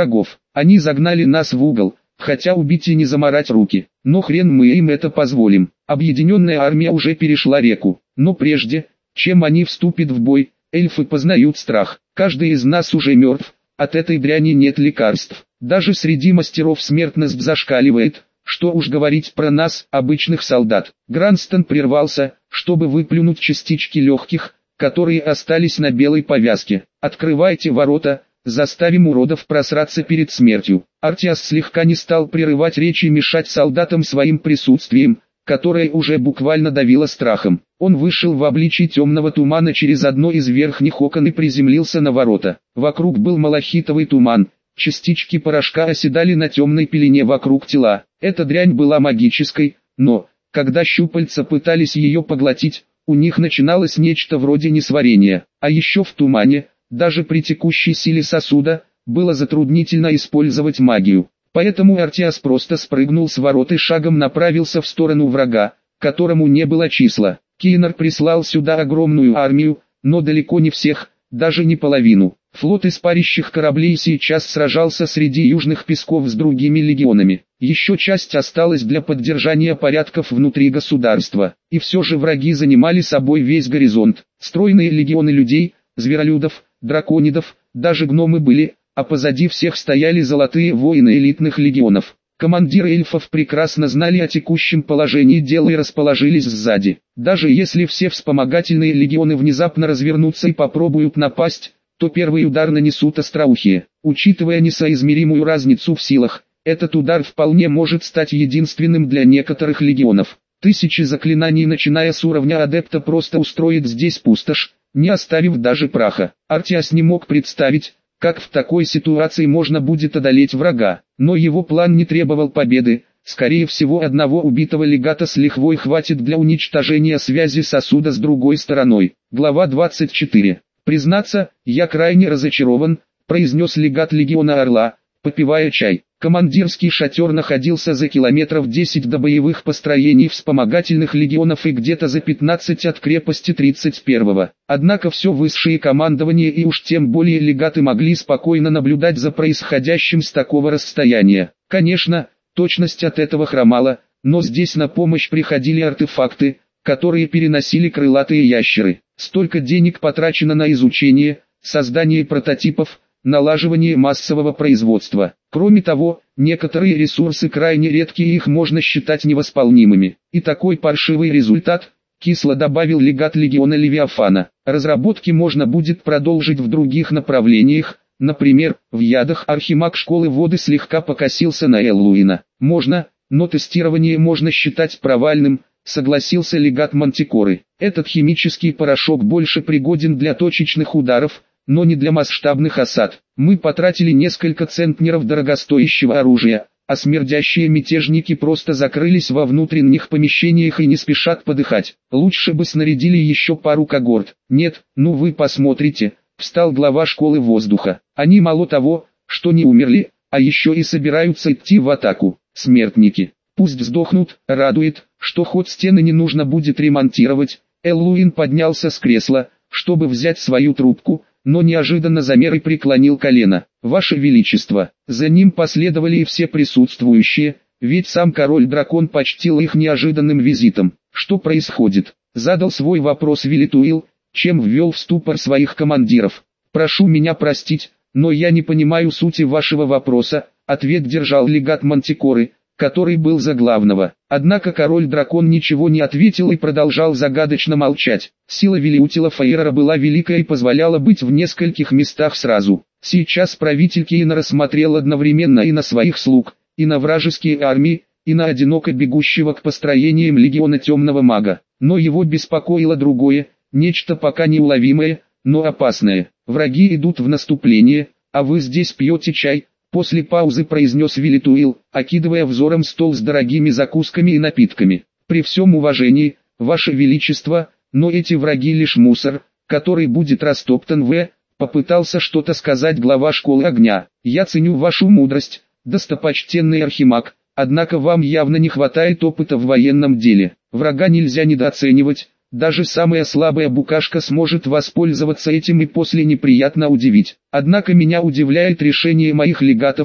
Они загнали нас в угол, хотя убить и не замарать руки. Но хрен мы им это позволим. Объединенная армия уже перешла реку. Но прежде, чем они вступят в бой, эльфы познают страх. Каждый из нас уже мертв, от этой дряни нет лекарств. Даже среди мастеров смертность зашкаливает, что уж говорить про нас, обычных солдат. Гранстон прервался, чтобы выплюнуть частички легких, которые остались на белой повязке. «Открывайте ворота, заставим уродов просраться перед смертью». Артиас слегка не стал прерывать речь и мешать солдатам своим присутствием, которое уже буквально давило страхом. Он вышел в обличии темного тумана через одно из верхних окон и приземлился на ворота. Вокруг был малахитовый туман, частички порошка оседали на темной пелене вокруг тела. Эта дрянь была магической, но, когда щупальца пытались ее поглотить, у них начиналось нечто вроде несварения. А еще в тумане, даже при текущей силе сосуда, было затруднительно использовать магию. Поэтому Артиас просто спрыгнул с ворот и шагом направился в сторону врага, которому не было числа. Кейнар прислал сюда огромную армию, но далеко не всех, даже не половину. Флот из парящих кораблей сейчас сражался среди южных песков с другими легионами. Еще часть осталась для поддержания порядков внутри государства. И все же враги занимали собой весь горизонт. Стройные легионы людей, зверолюдов, драконидов, даже гномы были, а позади всех стояли золотые воины элитных легионов. Командиры эльфов прекрасно знали о текущем положении дела и расположились сзади. Даже если все вспомогательные легионы внезапно развернутся и попробуют напасть, то первый удар нанесут остроухие. Учитывая несоизмеримую разницу в силах, этот удар вполне может стать единственным для некоторых легионов. Тысячи заклинаний, начиная с уровня адепта, просто устроит здесь пустошь, не оставив даже праха. Артиас не мог представить, как в такой ситуации можно будет одолеть врага, но его план не требовал победы. Скорее всего, одного убитого легата с лихвой хватит для уничтожения связи сосуда с другой стороной. Глава 24. «Признаться, я крайне разочарован», — произнес легат легиона Орла, попивая чай. Командирский шатер находился за километров 10 до боевых построений вспомогательных легионов и где-то за 15 от крепости 31-го. Однако все высшее командование и уж тем более легаты могли спокойно наблюдать за происходящим с такого расстояния. Конечно, точность от этого хромала, но здесь на помощь приходили артефакты, которые переносили крылатые ящеры. Столько денег потрачено на изучение, создание прототипов, налаживание массового производства. Кроме того, некоторые ресурсы крайне редкие и их можно считать невосполнимыми. И такой паршивый результат, кисло добавил легат легиона Левиафана. Разработки можно будет продолжить в других направлениях, например, в ядах. Архимаг школы воды слегка покосился на Эллуина. Можно, но тестирование можно считать провальным, согласился легат Мантикоры. Этот химический порошок больше пригоден для точечных ударов, но не для масштабных осад. Мы потратили несколько центнеров дорогостоящего оружия, а смердящие мятежники просто закрылись во внутренних помещениях и не спешат подыхать. Лучше бы снарядили еще пару когорт. Нет, ну вы посмотрите, встал глава школы воздуха. Они мало того, что не умерли, а еще и собираются идти в атаку. Смертники. Пусть сдохнут, радует, что хоть стены не нужно будет ремонтировать. Эллуин поднялся с кресла, чтобы взять свою трубку, но неожиданно замер и преклонил колено. «Ваше Величество!» За ним последовали и все присутствующие, ведь сам король-дракон почтил их неожиданным визитом. «Что происходит?» Задал свой вопрос Велитуил, чем ввел в ступор своих командиров. «Прошу меня простить, но я не понимаю сути вашего вопроса», ответ держал легат Мантикоры, который был за главного. Однако король-дракон ничего не ответил и продолжал загадочно молчать. Сила Велиутила Фейрера была великая и позволяла быть в нескольких местах сразу. Сейчас правитель Кейнара смотрел одновременно и на своих слуг, и на вражеские армии, и на одиноко бегущего к построениям легиона темного мага. Но его беспокоило другое, нечто пока неуловимое, но опасное. Враги идут в наступление, а вы здесь пьете чай. После паузы произнес Велитуил, окидывая взором стол с дорогими закусками и напитками. «При всем уважении, Ваше Величество, но эти враги лишь мусор, который будет растоптан попытался что-то сказать глава школы огня. Я ценю вашу мудрость, достопочтенный архимаг, однако вам явно не хватает опыта в военном деле. Врага нельзя недооценивать, даже самая слабая букашка сможет воспользоваться этим и после неприятно удивить. Однако меня удивляет решение моих легатов,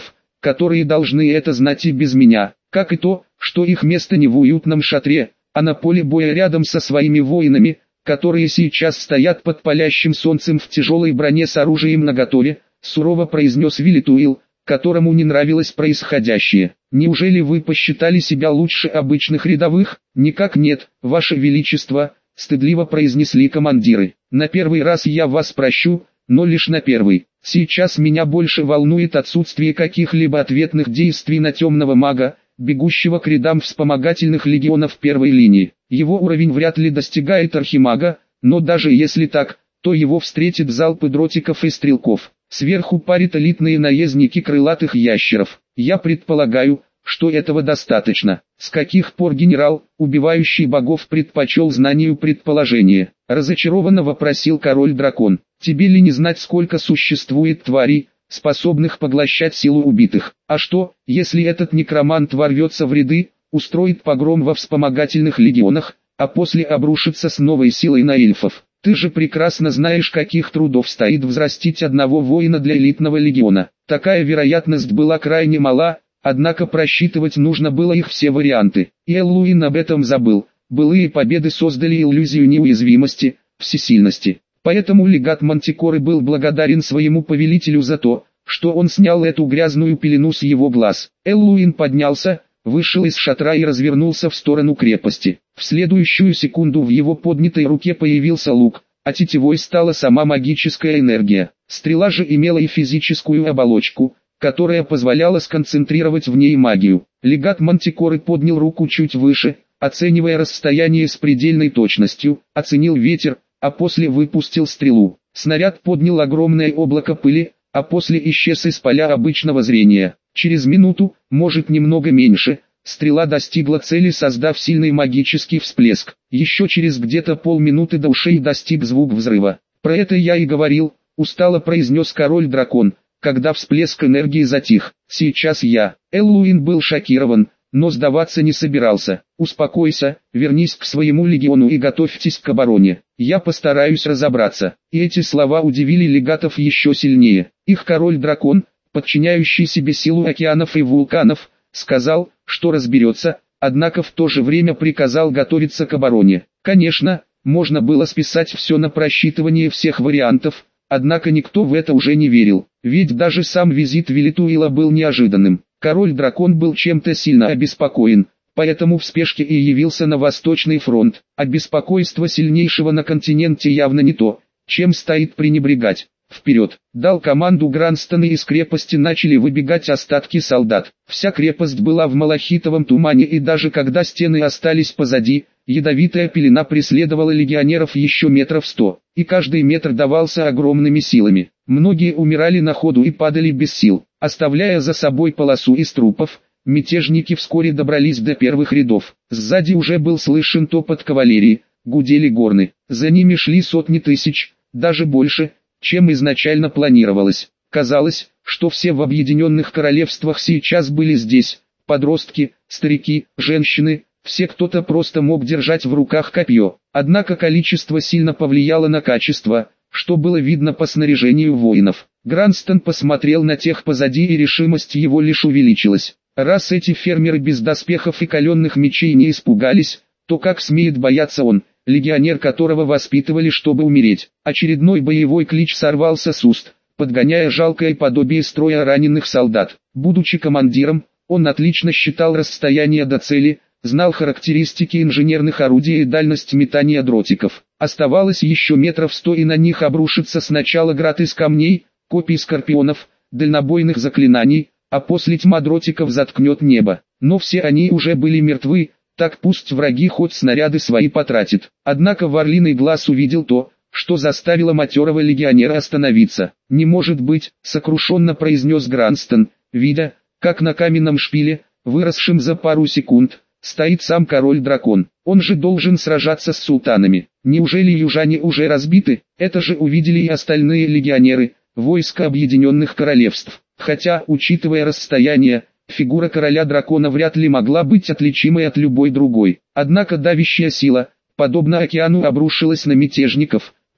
которые должны это знать и без меня, как и то, что их место не в уютном шатре, а на поле боя рядом со своими воинами, которые сейчас стоят под палящим солнцем в тяжелой броне с оружием наготове, сурово произнес Вилитуил, которому не нравилось происходящее. «Неужели вы посчитали себя лучше обычных рядовых?» «Никак нет, Ваше Величество», — стыдливо произнесли командиры. «На первый раз я вас прощу, но лишь на первый. Сейчас меня больше волнует отсутствие каких-либо ответных действий на темного мага, бегущего к рядам вспомогательных легионов первой линии. Его уровень вряд ли достигает архимага, но даже если так, то его встретит залпы дротиков и стрелков. Сверху парят элитные наездники крылатых ящеров. Я предполагаю, что этого достаточно. С каких пор генерал, убивающий богов, предпочел знанию предположения? Разочарованно вопросил король-дракон. Тебе ли не знать, сколько существует тварей, способных поглощать силу убитых? А что, если этот некромант ворвется в ряды, устроит погром во вспомогательных легионах, а после обрушится с новой силой на эльфов? Ты же прекрасно знаешь, каких трудов стоит взрастить одного воина для элитного легиона. Такая вероятность была крайне мала, однако просчитывать нужно было их все варианты. И Эллуин об этом забыл. Былые победы создали иллюзию неуязвимости, всесильности. Поэтому легат Мантикоры был благодарен своему повелителю за то, что он снял эту грязную пелену с его глаз. Эллуин поднялся, вышел из шатра и развернулся в сторону крепости. В следующую секунду в его поднятой руке появился лук, а тетивой стала сама магическая энергия. Стрела же имела и физическую оболочку, которая позволяла сконцентрировать в ней магию. Легат Мантикоры поднял руку чуть выше, оценивая расстояние с предельной точностью, оценил ветер, а после выпустил стрелу. Снаряд поднял огромное облако пыли, а после исчез из поля обычного зрения. Через минуту, может немного меньше, стрела достигла цели, создав сильный магический всплеск. Еще через где-то полминуты до ушей достиг звук взрыва. «Про это я и говорил», — устало произнес король-дракон, когда всплеск энергии затих. «Сейчас я». Эллуин был шокирован, но сдаваться не собирался. «Успокойся, вернись к своему легиону и готовьтесь к обороне. Я постараюсь разобраться». И эти слова удивили легатов еще сильнее. Их король-дракон, подчиняющий себе силу океанов и вулканов, сказал, что разберется, однако в то же время приказал готовиться к обороне. Конечно, можно было списать все на просчитывание всех вариантов, однако никто в это уже не верил, ведь даже сам визит Вилитуила был неожиданным. Король-дракон был чем-то сильно обеспокоен, поэтому в спешке и явился на Восточный фронт, а беспокойство сильнейшего на континенте явно не то, чем стоит пренебрегать. «Вперед!» Дал команду Гранстон, и из крепости начали выбегать остатки солдат. Вся крепость была в малахитовом тумане, и даже когда стены остались позади, ядовитая пелена преследовала легионеров еще метров 100, и каждый метр давался огромными силами. Многие умирали на ходу и падали без сил, оставляя за собой полосу из трупов. Мятежники вскоре добрались до первых рядов. Сзади уже был слышен топот кавалерии, гудели горны. За ними шли сотни тысяч, даже больше, чем изначально планировалось. Казалось, что все в Объединенных Королевствах сейчас были здесь. Подростки, старики, женщины, все, кто-то просто мог держать в руках копье. Однако количество сильно повлияло на качество, что было видно по снаряжению воинов. Гранстон посмотрел на тех позади, и решимость его лишь увеличилась. Раз эти фермеры без доспехов и каленных мечей не испугались, то как смеет бояться он, легионер, которого воспитывали, чтобы умереть? Очередной боевой клич сорвался с уст, подгоняя жалкое подобие строя раненых солдат. Будучи командиром, он отлично считал расстояние до цели, знал характеристики инженерных орудий и дальность метания дротиков. Оставалось еще метров 100, и на них обрушится сначала град из камней, копий скорпионов, дальнобойных заклинаний, а после тьма дротиков заткнет небо. Но все они уже были мертвы, так пусть враги хоть снаряды свои потратят. Однако Орлиный глаз увидел то, что заставило матерого легионера остановиться. «Не может быть», — сокрушенно произнес Гранстон, видя, как на каменном шпиле, выросшем за пару секунд, стоит сам король-дракон. Он же должен сражаться с султанами. Неужели южане уже разбиты? Это же увидели и остальные легионеры, войска Объединенных Королевств. Хотя, учитывая расстояние, фигура короля-дракона вряд ли могла быть отличимой от любой другой. Однако давящая сила, подобно океану, обрушилась на мятежников,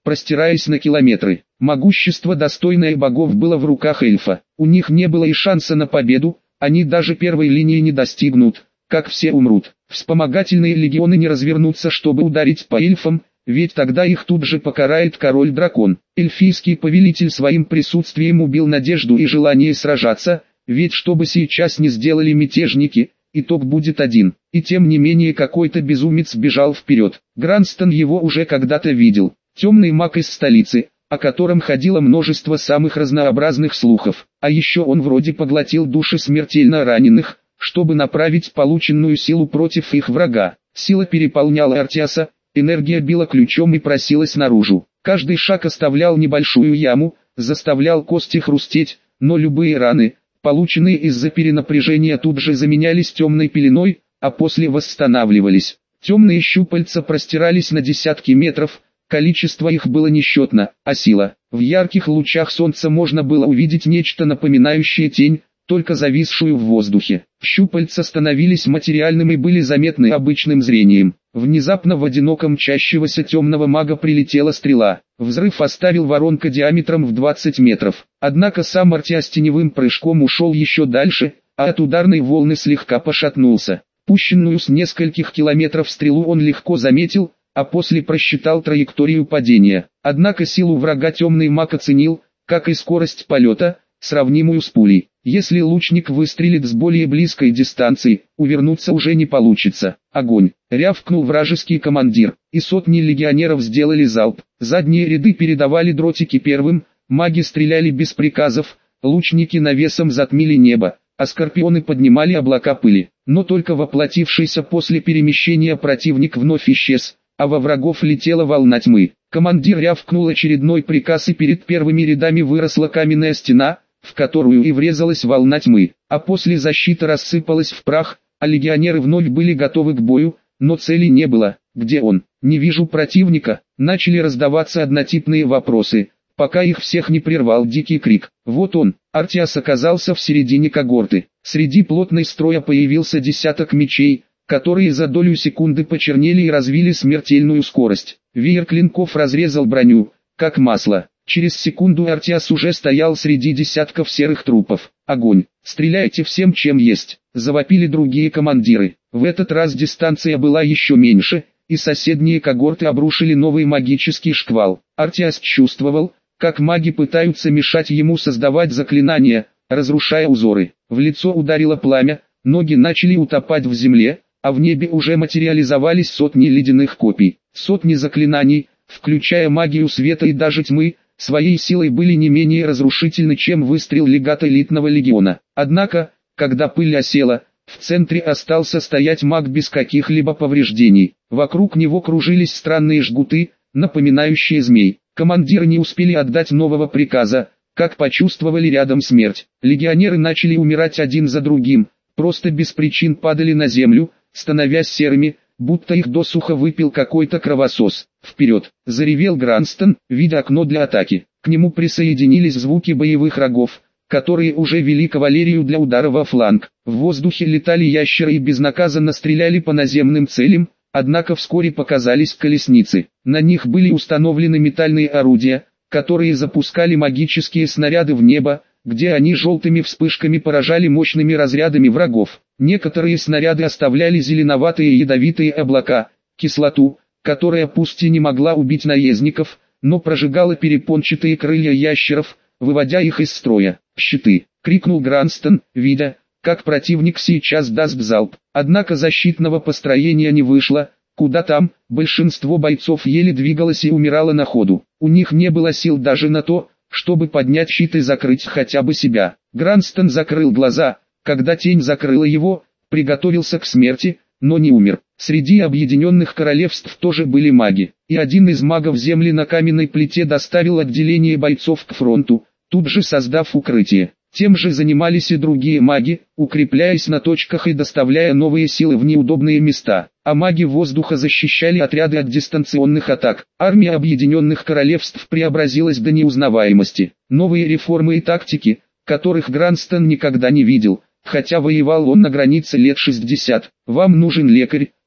простираясь на километры. Могущество, достойное богов, было в руках эльфа. У них не было и шанса на победу, они даже первой линии не достигнут, как все умрут. Вспомогательные легионы не развернутся, чтобы ударить по эльфам, ведь тогда их тут же покарает король-дракон. Эльфийский повелитель своим присутствием убил надежду и желание сражаться, ведь что бы сейчас ни сделали мятежники, итог будет один. И тем не менее какой-то безумец бежал вперед. Гранстон его уже когда-то видел. Темный маг из столицы, о котором ходило множество самых разнообразных слухов. А еще он вроде поглотил души смертельно раненых, чтобы направить полученную силу против их врага. Сила переполняла Артиаса, энергия била ключом и просилась наружу. Каждый шаг оставлял небольшую яму, заставлял кости хрустеть, но любые раны, полученные из-за перенапряжения, тут же заменялись темной пеленой, а после восстанавливались. Темные щупальца простирались на десятки метров, количество их было несчетно, а сила. В ярких лучах солнца можно было увидеть нечто напоминающее тень, только зависшую в воздухе. Щупальца становились материальными и были заметны обычным зрением. Внезапно в одиноком мчащегося темного мага прилетела стрела. Взрыв оставил воронка диаметром в 20 метров. Однако сам Артиас теневым прыжком ушел еще дальше, а от ударной волны слегка пошатнулся. Пущенную с нескольких километров стрелу он легко заметил, а после просчитал траекторию падения. Однако силу врага темный маг оценил, как и скорость полета, сравнимую с пулей. Если лучник выстрелит с более близкой дистанции, увернуться уже не получится. Огонь! Рявкнул вражеский командир, и сотни легионеров сделали залп. Задние ряды передавали дротики первым, маги стреляли без приказов, лучники навесом затмили небо, а скорпионы поднимали облака пыли. Но только воплотившийся после перемещения противник вновь исчез, а во врагов летела волна тьмы. Командир рявкнул очередной приказ, и перед первыми рядами выросла каменная стена, в которую и врезалась волна тьмы, а после защита рассыпалась в прах, а легионеры вновь были готовы к бою, но цели не было. Где он? Не вижу противника. Начали раздаваться однотипные вопросы, пока их всех не прервал дикий крик. Вот он, Артиас оказался в середине когорты. Среди плотной строя появился десяток мечей, которые за долю секунды почернели и развили смертельную скорость. Веер клинков разрезал броню, как масло. Через секунду Артиас уже стоял среди десятков серых трупов. Огонь! Стреляйте всем, чем есть! Завопили другие командиры. В этот раз дистанция была еще меньше, и соседние когорты обрушили новый магический шквал. Артиас чувствовал, как маги пытаются мешать ему создавать заклинания, разрушая узоры. В лицо ударило пламя, ноги начали утопать в земле, а в небе уже материализовались сотни ледяных копий. Сотни заклинаний, включая магию света и даже тьмы, своей силой были не менее разрушительны, чем выстрел легата элитного легиона. Однако, когда пыль осела, в центре остался стоять маг без каких-либо повреждений. Вокруг него кружились странные жгуты, напоминающие змей. Командиры не успели отдать нового приказа, как почувствовали рядом смерть. Легионеры начали умирать один за другим, просто без причин падали на землю, становясь серыми, будто их досуха выпил какой-то кровосос. Вперед! Заревел Гранстон, видя окно для атаки. К нему присоединились звуки боевых рогов, которые уже вели кавалерию для удара во фланг. В воздухе летали ящеры и безнаказанно стреляли по наземным целям, однако вскоре показались колесницы. На них были установлены метательные орудия, которые запускали магические снаряды в небо, где они желтыми вспышками поражали мощными разрядами врагов. Некоторые снаряды оставляли зеленоватые ядовитые облака, кислоту, которая пусть и не могла убить наездников, но прожигала перепончатые крылья ящеров, выводя их из строя. «Щиты!» — крикнул Гранстон, видя, как противник сейчас даст залп. Однако защитного построения не вышло, куда там, большинство бойцов еле двигалось и умирало на ходу. У них не было сил даже на то, чтобы поднять щит и закрыть хотя бы себя. Гранстон закрыл глаза, когда тень закрыла его, приготовился к смерти, но не умер. Среди объединенных королевств тоже были маги, и один из магов земли на каменной плите доставил отделение бойцов к фронту, тут же создав укрытие. Тем же занимались и другие маги, укрепляясь на точках и доставляя новые силы в неудобные места. А маги воздуха защищали отряды от дистанционных атак. Армия объединенных королевств преобразилась до неузнаваемости. Новые реформы и тактики, которых Гранстон никогда не видел, хотя воевал он на границе лет 60. «Вам нужен лекарь»,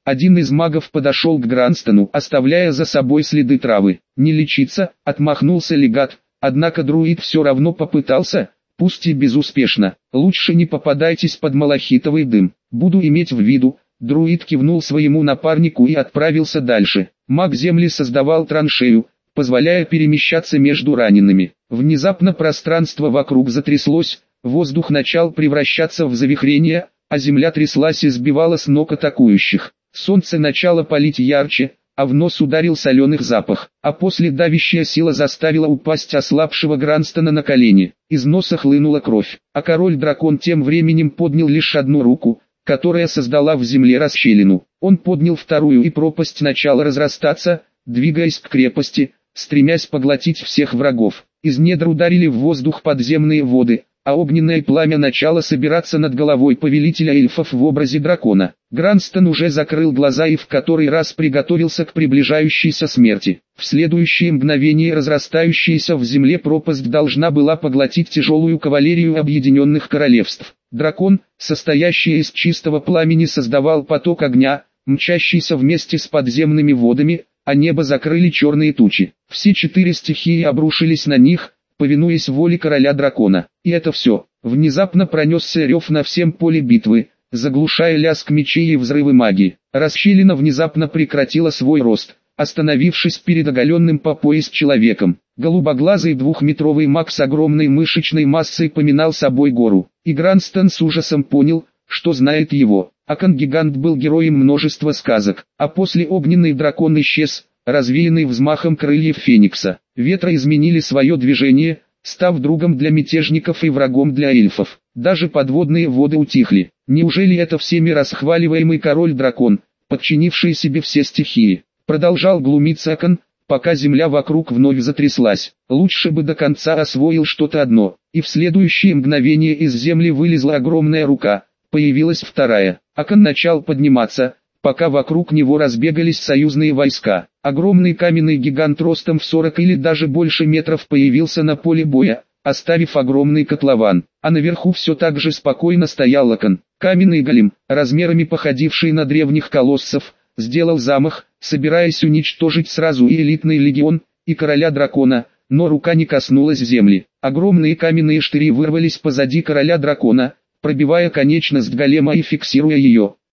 Один из магов подошел к Гранстону, оставляя за собой следы травы. «Не лечиться», — отмахнулся легат, однако друид все равно попытался, пусть и безуспешно. «Лучше не попадайтесь под малахитовый дым. Буду иметь в виду». Друид кивнул своему напарнику и отправился дальше. Маг земли создавал траншею, позволяя перемещаться между ранеными. Внезапно пространство вокруг затряслось, воздух начал превращаться в завихрение, а земля тряслась и сбивала с ног атакующих. Солнце начало палить ярче, а в нос ударил соленый запах, а после давящая сила заставила упасть ослабшего Гранстона на колени. Из носа хлынула кровь, а король-дракон тем временем поднял лишь одну руку, которая создала в земле расщелину. Он поднял вторую, и пропасть начала разрастаться, двигаясь к крепости, стремясь поглотить всех врагов. Из недр ударили в воздух подземные воды, а огненное пламя начало собираться над головой повелителя эльфов в образе дракона. Гранстон уже закрыл глаза и в который раз приготовился к приближающейся смерти. В следующее мгновение разрастающаяся в земле пропасть должна была поглотить тяжелую кавалерию объединенных королевств. Дракон, состоящий из чистого пламени, создавал поток огня, мчащийся вместе с подземными водами, а небо закрыли черные тучи. Все 4 стихии обрушились на них, повинуясь воле короля дракона. И это все. Внезапно пронесся рев на всем поле битвы, заглушая лязг мечей и взрывы магии. Расщелина внезапно прекратила свой рост, остановившись перед оголенным по пояс человеком. Голубоглазый двухметровый маг с огромной мышечной массой поминал собой гору. И Гранстон с ужасом понял, что знает его. Акон-гигант был героем множества сказок, а после огненный дракон исчез, развеянный взмахом крыльев Феникса. Ветры изменили свое движение, став другом для мятежников и врагом для эльфов. Даже подводные воды утихли. Неужели это всеми расхваливаемый король-дракон, подчинивший себе все стихии? Продолжал глумиться Акон, пока земля вокруг вновь затряслась. Лучше бы до конца освоил что-то одно. И в следующее мгновение из земли вылезла огромная рука, появилась вторая. Акон начал подниматься, пока вокруг него разбегались союзные войска. Огромный каменный гигант ростом в 40 или даже больше метров появился на поле боя, оставив огромный котлован, а наверху все так же спокойно стоял Акон. Каменный голем, размерами походивший на древних колоссов, сделал замах, собираясь уничтожить сразу и элитный легион, и короля дракона, но рука не коснулась земли. Огромные каменные штыри вырвались позади короля дракона, пробивая конечность голема и фиксируя ее.